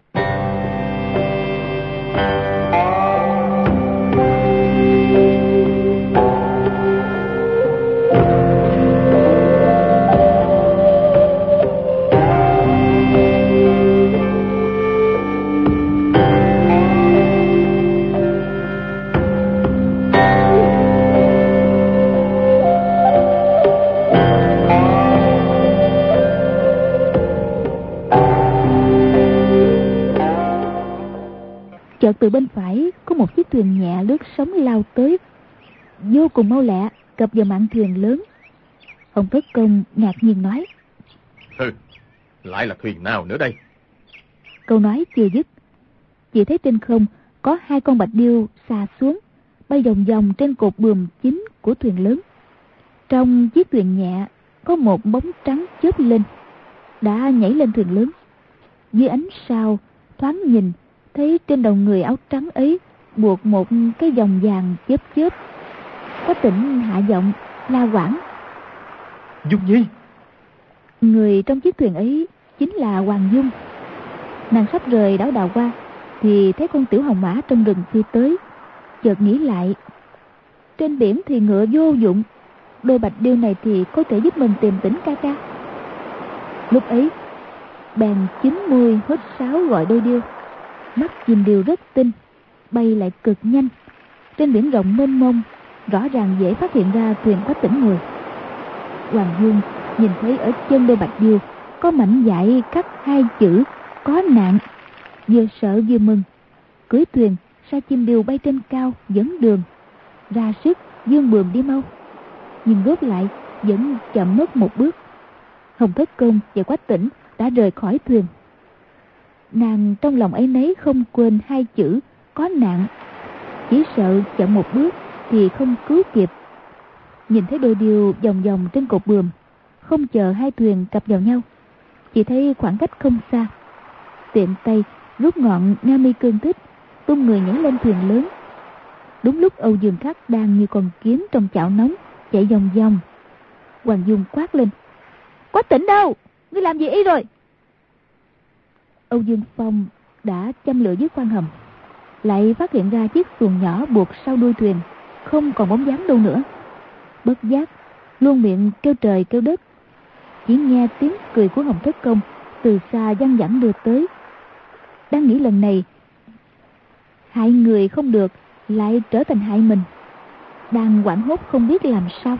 Chợt từ bên phải có một chiếc thuyền nhẹ lướt sóng lao tới, vô cùng mau lẹ cập vào mạn thuyền lớn. Hồng Thất Công ngạc nhiên nói: Ừ, lại là thuyền nào nữa đây? Câu nói chưa dứt, chỉ thấy trên không có hai con bạch điêu xà xuống, bay vòng vòng trên cột buồm chính của thuyền lớn. Trong chiếc thuyền nhẹ có một bóng trắng chớp lên, đã nhảy lên thuyền lớn. Dưới ánh sao thoáng nhìn thấy trên đầu người áo trắng ấy buộc một cái vòng vàng chớp chớp. Quách Tỉnh hạ giọng la quảng: Dung Nhi. Người trong chiếc thuyền ấy chính là Hoàng Dung. Nàng sắp rời đảo Đào Hoa thì thấy con tiểu hồng mã trong rừng phi tới, chợt nghĩ lại, trên biển thì ngựa vô dụng, đôi bạch điêu này thì có thể giúp mình tìm tỉnh ca ca. Lúc ấy bèn chín mươi hốt sáo gọi đôi điêu. Mắt chim điêu rất tinh, bay lại cực nhanh. Trên biển rộng mênh mông, rõ ràng dễ phát hiện ra thuyền Quách Tỉnh ngồi. Hoàng Dung nhìn thấy ở chân đôi bạch điêu có mảnh vải khắc hai chữ có nạn, vừa sợ vừa mừng, cưỡi thuyền sa chim điêu bay trên cao dẫn đường, ra sức dương buồm đi mau. Nhưng rốt lại vẫn chậm mất một bước. Hồng Thất Công và Quách Tỉnh đã rời khỏi thuyền. Nàng trong lòng ấy nấy không quên hai chữ có nạn, chỉ sợ chậm một bước thì không cứu kịp. Nhìn thấy đôi điêu vòng vòng trên cột buồm, không chờ hai thuyền cập vào nhau, chỉ thấy khoảng cách không xa, tiện tay rút ngọn nga mi cương thích, tung người nhảy lên thuyền lớn. Đúng lúc Âu Dương Khắc đang như con kiến trong chảo nóng chạy vòng vòng, Hoàng Dung quát lên: Quách Tỉnh đâu? Ngươi làm gì y rồi? Âu Dương Phong đã châm lửa dưới khoang hầm, lại phát hiện ra chiếc xuồng nhỏ buộc sau đuôi thuyền không còn bóng dáng đâu nữa. Bất giác luôn miệng kêu trời kêu đất. Chỉ nghe tiếng cười của Hồng Thất Công từ xa văng vẳng đưa tới. Đang nghĩ lần này hại người không được, lại trở thành hại mình, đang hoảng hốt không biết làm sao.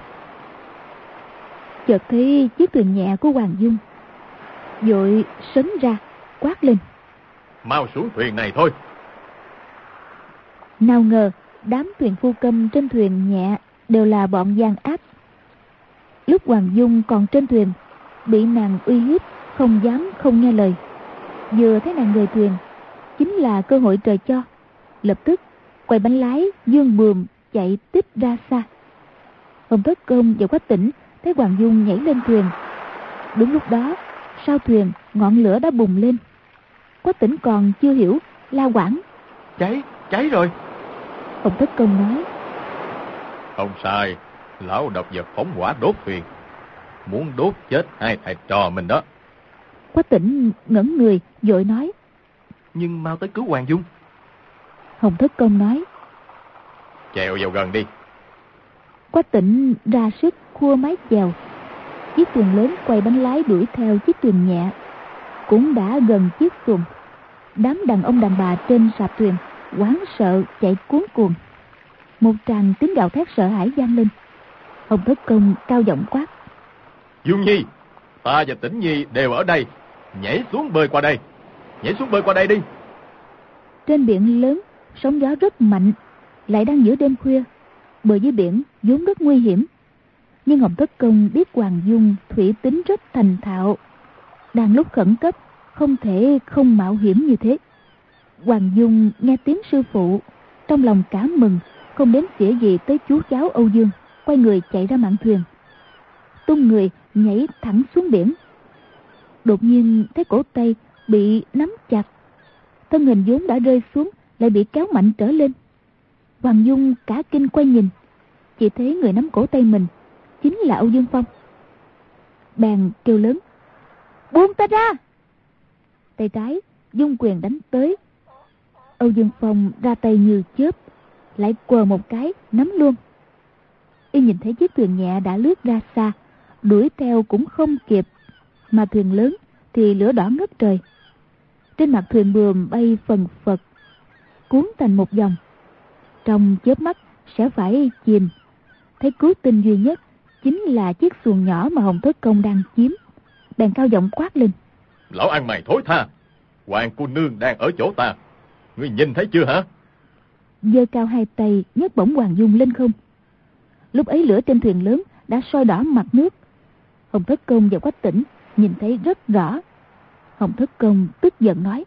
Chợt thấy chiếc thuyền nhẹ của Hoàng Dung, vội sấn ra quát lên: Mau xuống thuyền này thôi. Nào ngờ đám thuyền phu câm trên thuyền nhẹ đều là bọn gian ác. Lúc Hoàng Dung còn trên thuyền, bị nàng uy hiếp, không dám không nghe lời. Vừa thấy nàng rời thuyền, chính là cơ hội trời cho, lập tức quay bánh lái dương buồm chạy tiếp ra xa. Hồng Thất Công và Quách Tỉnh thấy Hoàng Dung nhảy lên thuyền. Đúng lúc đó, sau thuyền ngọn lửa đã bùng lên. Quách Tỉnh còn chưa hiểu, la quảng: Cháy, cháy rồi. Hồng Thất Công nói: Không sai, lão độc vật phóng hỏa đốt thuyền, muốn đốt chết hai thầy trò mình đó. Quách Tỉnh ngẩn người vội nói: Nhưng mau tới cứu Hoàng Dung. Hồng Thất Công nói: Chèo vào gần đi. Quách Tỉnh ra sức khua mái chèo. Chiếc thuyền lớn quay bánh lái đuổi theo chiếc thuyền nhẹ. Cũng đã gần chiếc xuồng, đám đàn ông đàn bà trên sạp thuyền hoảng sợ chạy cuống cuồng. Một tràng tiếng gào thét sợ hãi vang lên. Hồng Thất Công cao giọng quát: Dung Nhi, ta và Tĩnh Nhi đều ở đây, nhảy xuống bơi qua đây. Nhảy xuống bơi qua đây đi. Trên biển lớn, sóng gió rất mạnh, lại đang giữa đêm khuya. Bờ dưới biển vốn rất nguy hiểm. Nhưng Hồng Thất Công biết Hoàng Dung thủy tính rất thành thạo, đang lúc khẩn cấp không thể không mạo hiểm như thế. Hoàng Dung nghe tiếng sư phụ, trong lòng cảm mừng, không đếm xỉa gì tới chú cháu Âu Dương, quay người chạy ra mạn thuyền, tung người nhảy thẳng xuống biển. Đột nhiên thấy cổ tay bị nắm chặt, thân hình vốn đã rơi xuống lại bị kéo mạnh trở lên. Hoàng Dung cả kinh quay nhìn, chỉ thấy người nắm cổ tay mình chính là Âu Dương Phong. Bèn kêu lớn: Buông ta ra! Tay trái dung quyền đánh tới. Âu Dương Phong ra tay như chớp, lại quờ một cái nắm luôn. Y nhìn thấy chiếc thuyền nhẹ đã lướt ra xa, đuổi theo cũng không kịp, mà thuyền lớn thì lửa đỏ ngất trời. Trên mặt thuyền buồm bay phần phật, cuốn thành một dòng, trong chớp mắt sẽ phải chìm. Thấy cứu tinh duy nhất chính là chiếc xuồng nhỏ mà Hồng Thất Công đang chiếm, bèn cao giọng quát lên: Lão ăn mày thối tha, Hoàng cô nương đang ở chỗ ta, ngươi nhìn thấy chưa hả? Giơ cao hai tay nhấc bổng Hoàng Dung lên không. Lúc ấy lửa trên thuyền lớn đã soi đỏ mặt nước. Hồng Thất Công và Quách Tỉnh nhìn thấy rất rõ. Hồng Thất Công tức giận nói: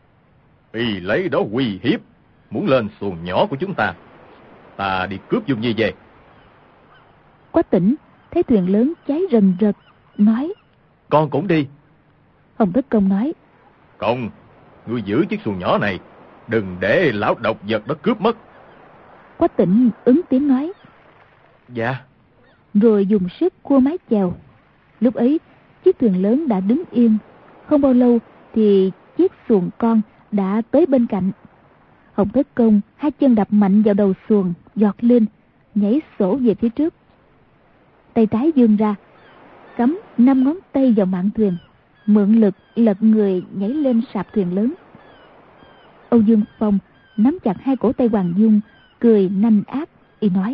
Y lấy đó uy hiếp, muốn lên xuồng nhỏ của chúng ta. Ta đi cướp Dung Nhi về. Quách Tỉnh thấy thuyền lớn cháy rần rật, nói: Con cũng đi. Hồng Thất Công nói: Không, ngươi giữ chiếc xuồng nhỏ này, đừng để lão độc vật đó cướp mất. Quách Tỉnh ứng tiếng nói: Dạ. Rồi dùng sức cua mái chèo. Lúc ấy chiếc thuyền lớn đã đứng yên. Không bao lâu thì chiếc xuồng con đã tới bên cạnh. Hồng Thất Công hai chân đập mạnh vào đầu xuồng, giọt lên, nhảy sổ về phía trước. Tay trái vươn ra, cắm năm ngón tay vào mạn thuyền, mượn lực lật người nhảy lên sạp thuyền lớn. Âu Dương Phong nắm chặt hai cổ tay Hoàng Dung, cười nanh ác, y nói: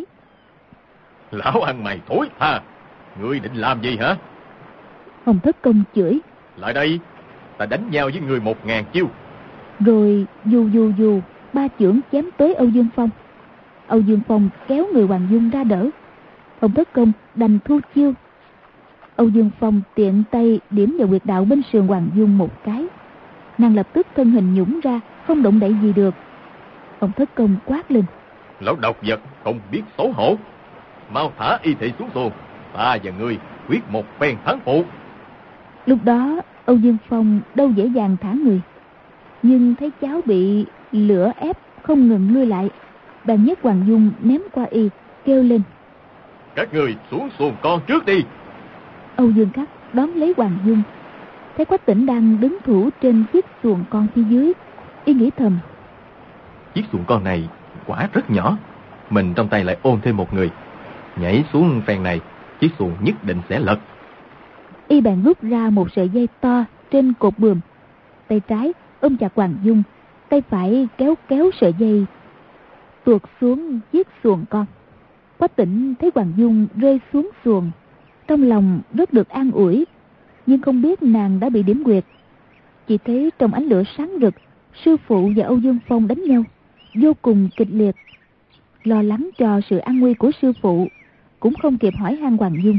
Lão ăn mày thối tha, ngươi định làm gì hả? Hồng Thất Công chửi: Lại đây, ta đánh nhau với người một ngàn chiêu. Rồi dù dù dù ba chưởng chém tới Âu Dương Phong. Âu Dương Phong kéo người Hoàng Dung ra đỡ. Hồng Thất Công đành thu chiêu. Âu Dương Phong tiện tay điểm vào huyệt đạo bên sườn Hoàng Dung một cái, nàng lập tức thân hình nhũng ra, không động đậy gì được. Hồng Thất Công quát lên: Lão độc vật không biết xấu hổ, mau thả y thị xuống xuồng, ta và ngươi quyết một phen thắng phụ. Lúc đó Âu Dương Phong đâu dễ dàng thả người, nhưng thấy cháu bị lửa ép không ngừng lui lại, bèn nhấc Hoàng Dung ném qua y, kêu lên: Các người xuống xuồng con trước đi. Âu Dương Cát đón lấy Hoàng Dung. Thấy Quách Tĩnh đang đứng thủ trên chiếc xuồng con phía dưới, y nghĩ thầm: chiếc xuồng con này quả rất nhỏ, mình trong tay lại ôm thêm một người, nhảy xuống phen này, chiếc xuồng nhất định sẽ lật. Y bèn rút ra một sợi dây to trên cột buồm, tay trái ôm chặt Hoàng Dung, tay phải kéo kéo sợi dây tuột xuống chiếc xuồng con. Quách Tĩnh thấy Hoàng Dung rơi xuống xuồng, trong lòng rất được an ủi, nhưng không biết nàng đã bị điểm quyệt. Chỉ thấy trong ánh lửa sáng rực, sư phụ và Âu Dương Phong đánh nhau vô cùng kịch liệt. Lo lắng cho sự an nguy của sư phụ, cũng không kịp hỏi han Hoàng Dung,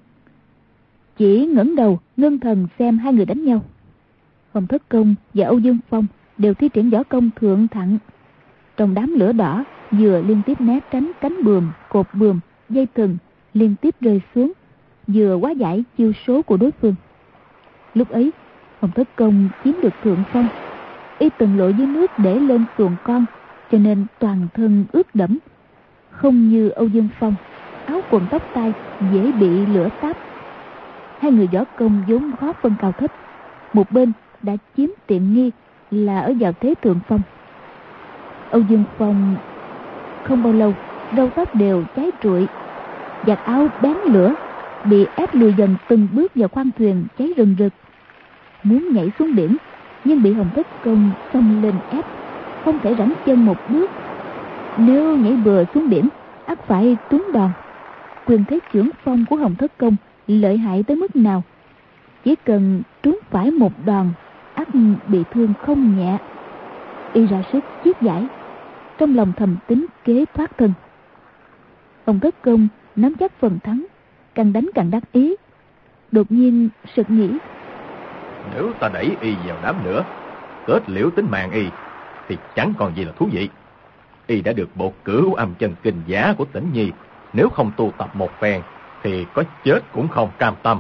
chỉ ngẩng đầu ngưng thần xem hai người đánh nhau. Hồng Thất Công và Âu Dương Phong đều thi triển võ công thượng thặng, trong đám lửa đỏ vừa liên tiếp né tránh cánh buồm, cột buồm, dây thừng liên tiếp rơi xuống, vừa hóa giải chiêu số của đối phương. Lúc ấy Hồng Thất Công chiếm được thượng phong, y từng lội dưới nước để lên xuồng con, cho nên toàn thân ướt đẫm, không như Âu Dương Phong, áo quần tóc tai dễ bị lửa táp. Hai người võ công vốn khó phân cao thấp, một bên đã chiếm tiện nghi là ở vào thế thượng phong. Âu Dương Phong không bao lâu râu tóc đều cháy rụi, vạt áo bén lửa, bị ép lùi dần từng bước vào khoang thuyền cháy rừng rực. Muốn nhảy xuống biển, nhưng bị Hồng Thất Công xông lên ép, không thể rảnh chân một bước. Nếu nhảy bừa xuống biển, ắt phải trúng đòn. Quyền thế chưởng phong của Hồng Thất Công lợi hại tới mức nào, chỉ cần trúng phải một đòn, ắt bị thương không nhẹ. Y ra sức chiết giải, trong lòng thầm tính kế thoát thân. Hồng Thất Công nắm chắc phần thắng, càng đánh càng đắc ý. Đột nhiên sực nghĩ: nếu ta đẩy y vào đám lửa, kết liễu tính mạng y, thì chẳng còn gì là thú vị. Y đã được bộ cửu âm chân kinh giá của Tĩnh Nhi, nếu không tu tập một phen thì có chết cũng không cam tâm.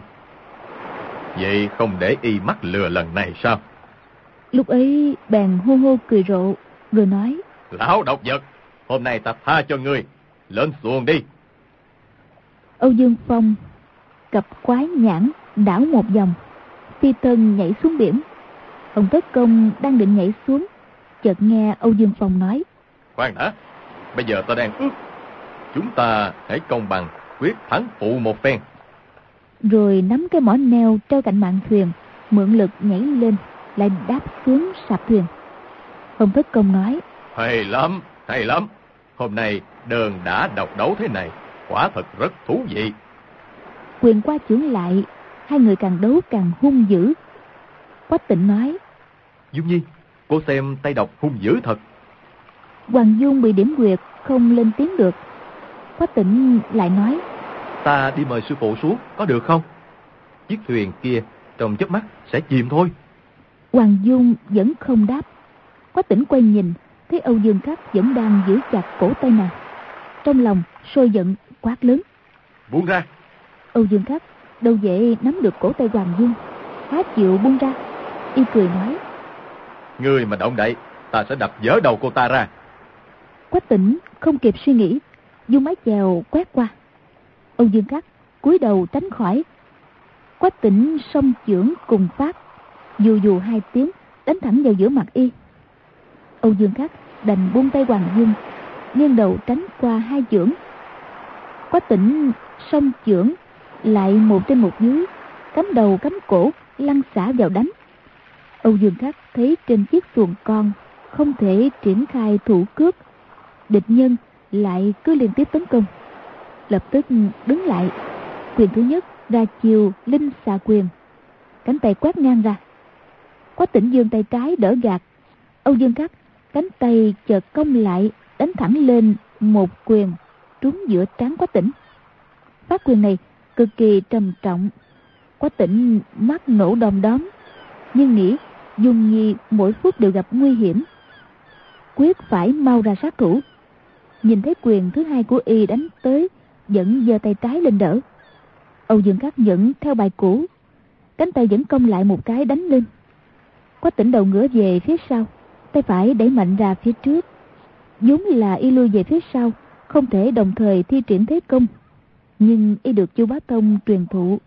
Vậy không để y mắc lừa lần này sao? Lúc ấy bèn hô hô cười rộ, rồi nói: lão độc vật, hôm nay ta tha cho ngươi, lên xuồng đi. Âu Dương Phong cặp quái nhãn đảo một vòng, phi thân nhảy xuống biển. Hồng Thất Công đang định nhảy xuống, chợt nghe Âu Dương Phong nói: khoan đã, bây giờ ta đang ước, chúng ta hãy công bằng quyết thắng phụ một phen. Rồi nắm cái mỏ neo treo cạnh mạn thuyền, mượn lực nhảy lên, lại đáp xuống sạp thuyền. Hồng Thất Công nói: hay lắm, hay lắm, hôm nay đơn đã độc đấu thế này, quả thật rất thú vị. Quyền qua chưởng lại, hai người càng đấu càng hung dữ. Quách Tĩnh nói: Dung Nhi, cô xem tay độc hung dữ thật. Hoàng Dung bị điểm quyệt, không lên tiếng được. Quách Tĩnh lại nói: ta đi mời sư phụ xuống, có được không? Chiếc thuyền kia trong chớp mắt sẽ chìm thôi. Hoàng Dung vẫn không đáp. Quách Tĩnh quay nhìn, thấy Âu Dương Khắc vẫn đang giữ chặt cổ tay nàng. Trong lòng sôi giận quát lớn: buông ra! Âu Dương Khắc đâu dễ nắm được cổ tay Hoàng Dung, há chịu buông ra. Y cười nói: ngươi mà động đậy, ta sẽ đập vỡ đầu cô ta ra. Quách Tĩnh không kịp suy nghĩ, dung mái chèo quét qua. Âu Dương Khắc cúi đầu tránh khỏi. Quách Tĩnh song chưởng cùng phát, dù dù hai tiếng đánh thẳng vào giữa mặt y. Âu Dương Khắc đành buông tay Hoàng Dung, nghiêng đầu tránh qua hai chưởng. Quách Tĩnh song chưởng lại một trên một dưới, cắm đầu cắm cổ lăn xả vào đánh. Âu Dương Khắc thấy trên chiếc xuồng con không thể triển khai thủ cước, địch nhân lại cứ liên tiếp tấn công, lập tức đứng lại. Quyền thứ nhất ra chiều linh xà quyền, cánh tay quét ngang ra. Quách Tĩnh giương tay trái đỡ gạt. Âu Dương Khắc cánh tay chợt cong lại, đánh thẳng lên một quyền trúng giữa trán Quách Tĩnh. Phát quyền này cực kỳ trầm trọng. Quách Tĩnh mắt nổ đom đóm, nhưng nghĩ Dung Nhi mỗi phút đều gặp nguy hiểm, quyết phải mau ra sát thủ. Nhìn thấy quyền thứ hai của y đánh tới, vẫn giơ tay trái lên đỡ. Âu Dương Khắc vẫn theo bài cũ, cánh tay vẫn cong lại một cái đánh lên. Quách Tĩnh đầu ngửa về phía sau, tay phải đẩy mạnh ra phía trước. vốn là y lui về phía sau, không thể đồng thời thi triển thế công, nhưng y được Chu Bá Thông truyền thụ,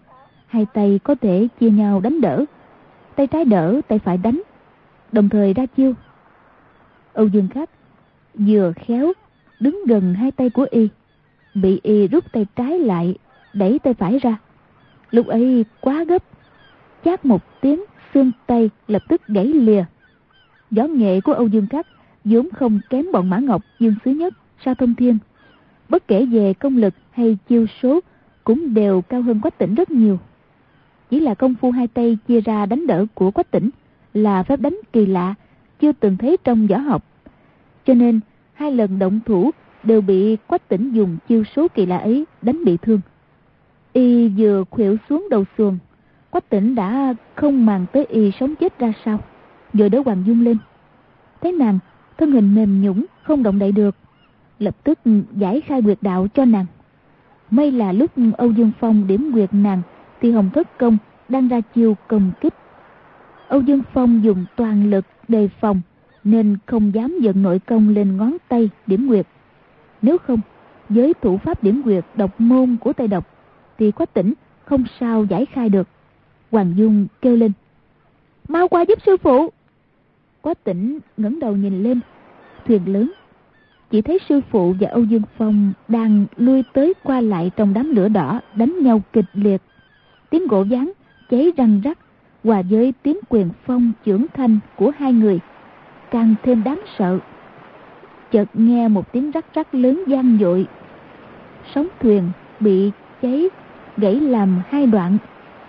hai tay có thể chia nhau đánh đỡ, tay trái đỡ, tay phải đánh, đồng thời ra chiêu. Âu Dương Khắc vừa khéo đứng gần hai tay của y, bị y rút tay trái lại, đẩy tay phải ra. Lúc ấy quá gấp, chát một tiếng, xương tay lập tức gãy lìa. Võ nghệ của Âu Dương Khắc vốn không kém bọn Mã Ngọc, Dương Xứ Nhất, Sa Thông Thiên, bất kể về công lực hay chiêu số cũng đều cao hơn Quách Tĩnh rất nhiều. Chỉ là công phu hai tay chia ra đánh đỡ của Quách Tĩnh là phép đánh kỳ lạ, chưa từng thấy trong võ học, cho nên hai lần động thủ đều bị Quách Tĩnh dùng chiêu số kỳ lạ ấy đánh bị thương. Y vừa khuỵu xuống đầu xuồng, Quách Tĩnh đã không màng tới y sống chết ra sao, rồi đỡ Hoàng Dung lên. Thấy nàng thân hình mềm nhũn không động đậy được, lập tức giải khai quyệt đạo cho nàng. May là lúc Âu Dương Phong điểm quyệt nàng thì Hồng Thất Công đang ra chiêu công kích. Âu Dương Phong dùng toàn lực đề phòng nên không dám dẫn nội công lên ngón tay điểm quyệt. Nếu không, với thủ pháp điểm quyệt độc môn của Tây Độc thì Quách Tĩnh không sao giải khai được. Hoàng Dung kêu lên: "Mau qua giúp sư phụ!" Quách Tĩnh ngẩng đầu nhìn lên thuyền lớn, chỉ thấy sư phụ và Âu Dương Phong đang lui tới qua lại trong đám lửa đỏ, đánh nhau kịch liệt. Tiếng gỗ ván cháy răng rắc hòa với tiếng quyền phong chưởng thanh của hai người càng thêm đáng sợ. Chợt nghe một tiếng rắc rắc lớn vang dội, sóng thuyền bị cháy gãy làm hai đoạn.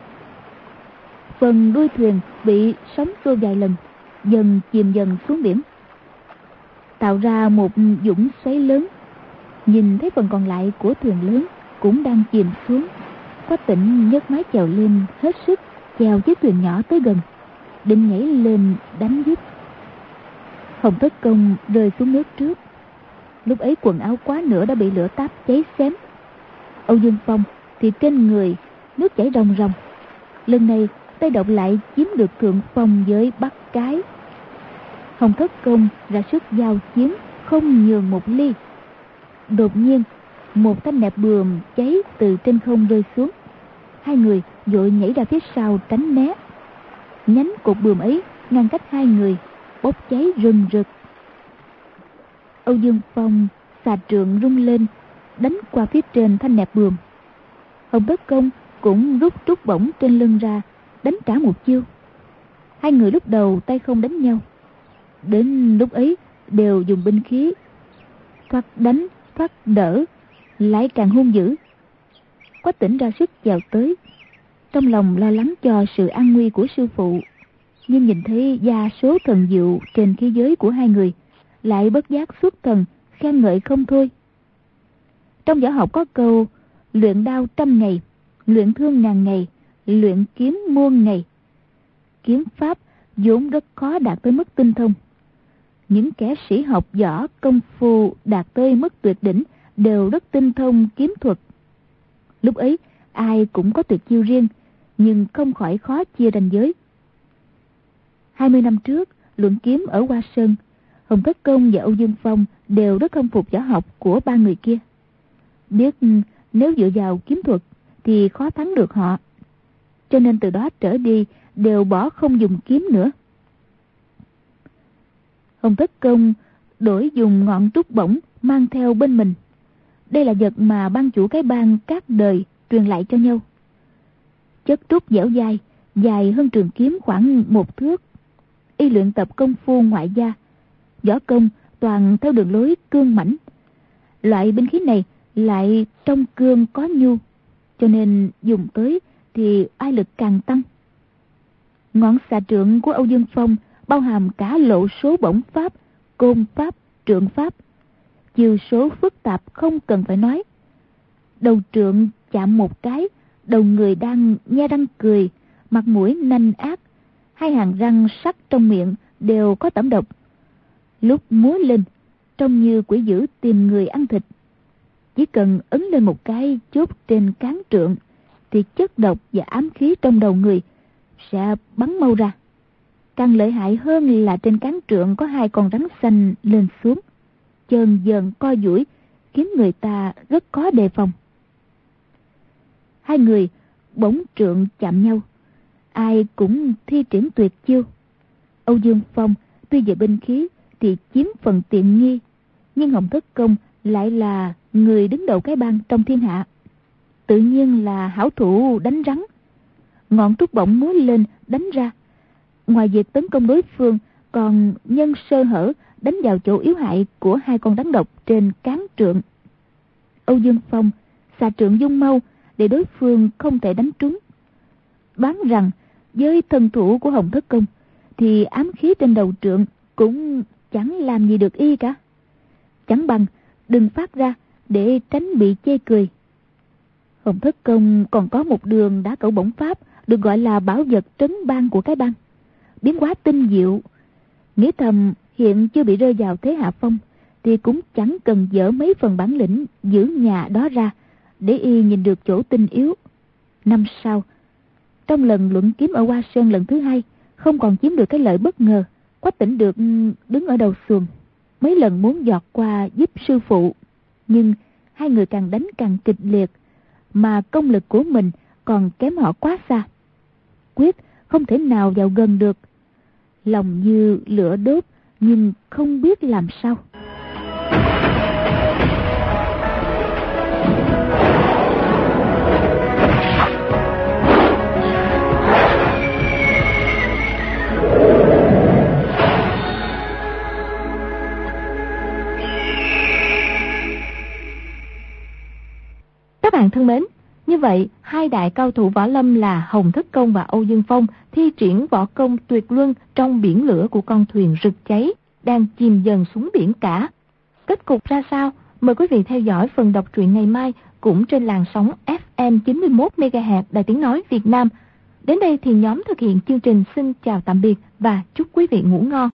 Phần đuôi thuyền bị sóng xô vài lần, dần chìm dần xuống biển, tạo ra một vũng xoáy lớn. Nhìn thấy phần còn lại của thuyền lớn cũng đang chìm xuống, Quách Tĩnh nhấc mái chèo lên hết sức, chèo chiếc thuyền nhỏ tới gần, định nhảy lên đánh giúp. Hồng Thất Công rơi xuống nước trước. Lúc ấy quần áo quá nửa đã bị lửa táp cháy xém. Âu Dương Phong thì trên người nước chảy ròng ròng. Lần này Tây Độc lại chiếm được thượng phong với Bắc Cái. Hồng Thất Công ra sức giao chiến, không nhường một ly. Đột nhiên một thanh nẹp bườm cháy từ trên không rơi xuống. Hai người vội nhảy ra phía sau tránh né. Nhánh cột bườm ấy ngăn cách hai người, bốc cháy rừng rực. Âu Dương Phong xà trượng rung lên, đánh qua phía trên thanh nẹp bườm. Hồng Thất Công cũng rút trúc bổng trên lưng ra, đánh trả một chiêu. Hai người lúc đầu tay không đánh nhau, đến lúc ấy đều dùng binh khí, thoát đánh thoát đỡ, lại càng hung dữ. Quách Tĩnh ra sức chèo tới, trong lòng lo lắng cho sự an nguy của sư phụ, nhưng nhìn thấy gia số thần diệu trên khí giới của hai người, lại bất giác xuất thần khen ngợi không thôi. Trong võ học có câu: luyện đao trăm ngày, luyện thương ngàn ngày, luyện kiếm muôn ngày. Kiếm pháp vốn rất khó đạt tới mức tinh thông. Những kẻ sĩ học võ công phu đạt tới mức tuyệt đỉnh đều rất tinh thông kiếm thuật. Lúc ấy ai cũng có tuyệt chiêu riêng, nhưng không khỏi khó chia ranh giới. Hai mươi năm trước luận kiếm ở Hoa Sơn, Hồng Thất Công và Âu Dương Phong đều rất khâm phục võ học của ba người kia, biết nếu dựa vào kiếm thuật thì khó thắng được họ, cho nên từ đó trở đi đều bỏ không dùng kiếm nữa. Hồng Thất Công đổi dùng ngọn trúc bổng mang theo bên mình. Đây là vật mà ban chủ cái bang các đời truyền lại cho nhau. Chất trúc dẻo dai, dài hơn trường kiếm khoảng một thước. Y luyện tập công phu ngoại gia, võ công toàn theo đường lối cương mãnh. Loại binh khí này lại trong cương có nhu, cho nên dùng tới thì ai lực càng tăng. Ngọn xà trượng của Âu Dương Phong bao hàm cả lộ số bổng pháp, côn pháp, trượng pháp, chiêu số phức tạp không cần phải nói. Đầu trượng chạm một cái, đầu người đang nhe răng cười, mặt mũi nanh ác, hai hàng răng sắc trong miệng đều có tẩm độc. Lúc múa lên trông như quỷ dữ tìm người ăn thịt. Chỉ cần ấn lên một cái chốt trên cán trượng thì chất độc và ám khí trong đầu người sẽ bắn mau ra. Càng lợi hại hơn là trên cán trượng có hai con rắn xanh lên xuống, chờn dờn co duỗi, khiến người ta rất khó đề phòng. Hai người bổng trượng chạm nhau, ai cũng thi triển tuyệt chiêu. Âu Dương Phong tuy về binh khí thì chiếm phần tiện nghi, nhưng Hồng Thất Công lại là người đứng đầu cái bang trong thiên hạ, tự nhiên là hảo thủ đánh rắn. Ngọn trúc bổng múa lên đánh ra, ngoài việc tấn công đối phương, còn nhân sơ hở đánh vào chỗ yếu hại của hai con rắn độc trên cán trượng. Âu Dương Phong xà trượng dung mâu để đối phương không thể đánh trúng. Đoán rằng với thân thủ của Hồng Thất Công thì ám khí trên đầu trượng cũng chẳng làm gì được y cả. Chẳng bằng đừng phát ra để tránh bị chê cười. Hồng Thất Công còn có một đường đá cẩu bổng pháp được gọi là bảo vật trấn bang của cái bang, biến hóa tinh diệu. Nghĩ thầm hiện chưa bị rơi vào thế hạ phong thì cũng chẳng cần dỡ mấy phần bản lĩnh giữ nhà đó ra để y nhìn được chỗ tinh yếu. Năm sau, trong lần luận kiếm ở Hoa Sơn lần thứ hai, không còn chiếm được cái lợi bất ngờ, Quách Tĩnh được đứng ở đầu xuồng, mấy lần muốn giọt qua giúp sư phụ, nhưng hai người càng đánh càng kịch liệt, mà công lực của mình còn kém họ quá xa. Quyết không thể nào vào gần được, lòng như lửa đốt nhưng không biết làm sao. Các bạn thân mến, như vậy hai đại cao thủ võ lâm là Hồng Thất Công và Âu Dương Phong thi triển võ công tuyệt luân trong biển lửa của con thuyền rực cháy đang chìm dần xuống biển cả. Kết cục ra sao? Mời quý vị theo dõi phần đọc truyện ngày mai cũng trên làn sóng ép em chín mươi mốt mê ga héc Đài Tiếng Nói Việt Nam. Đến đây thì nhóm thực hiện chương trình xin chào tạm biệt và chúc quý vị ngủ ngon.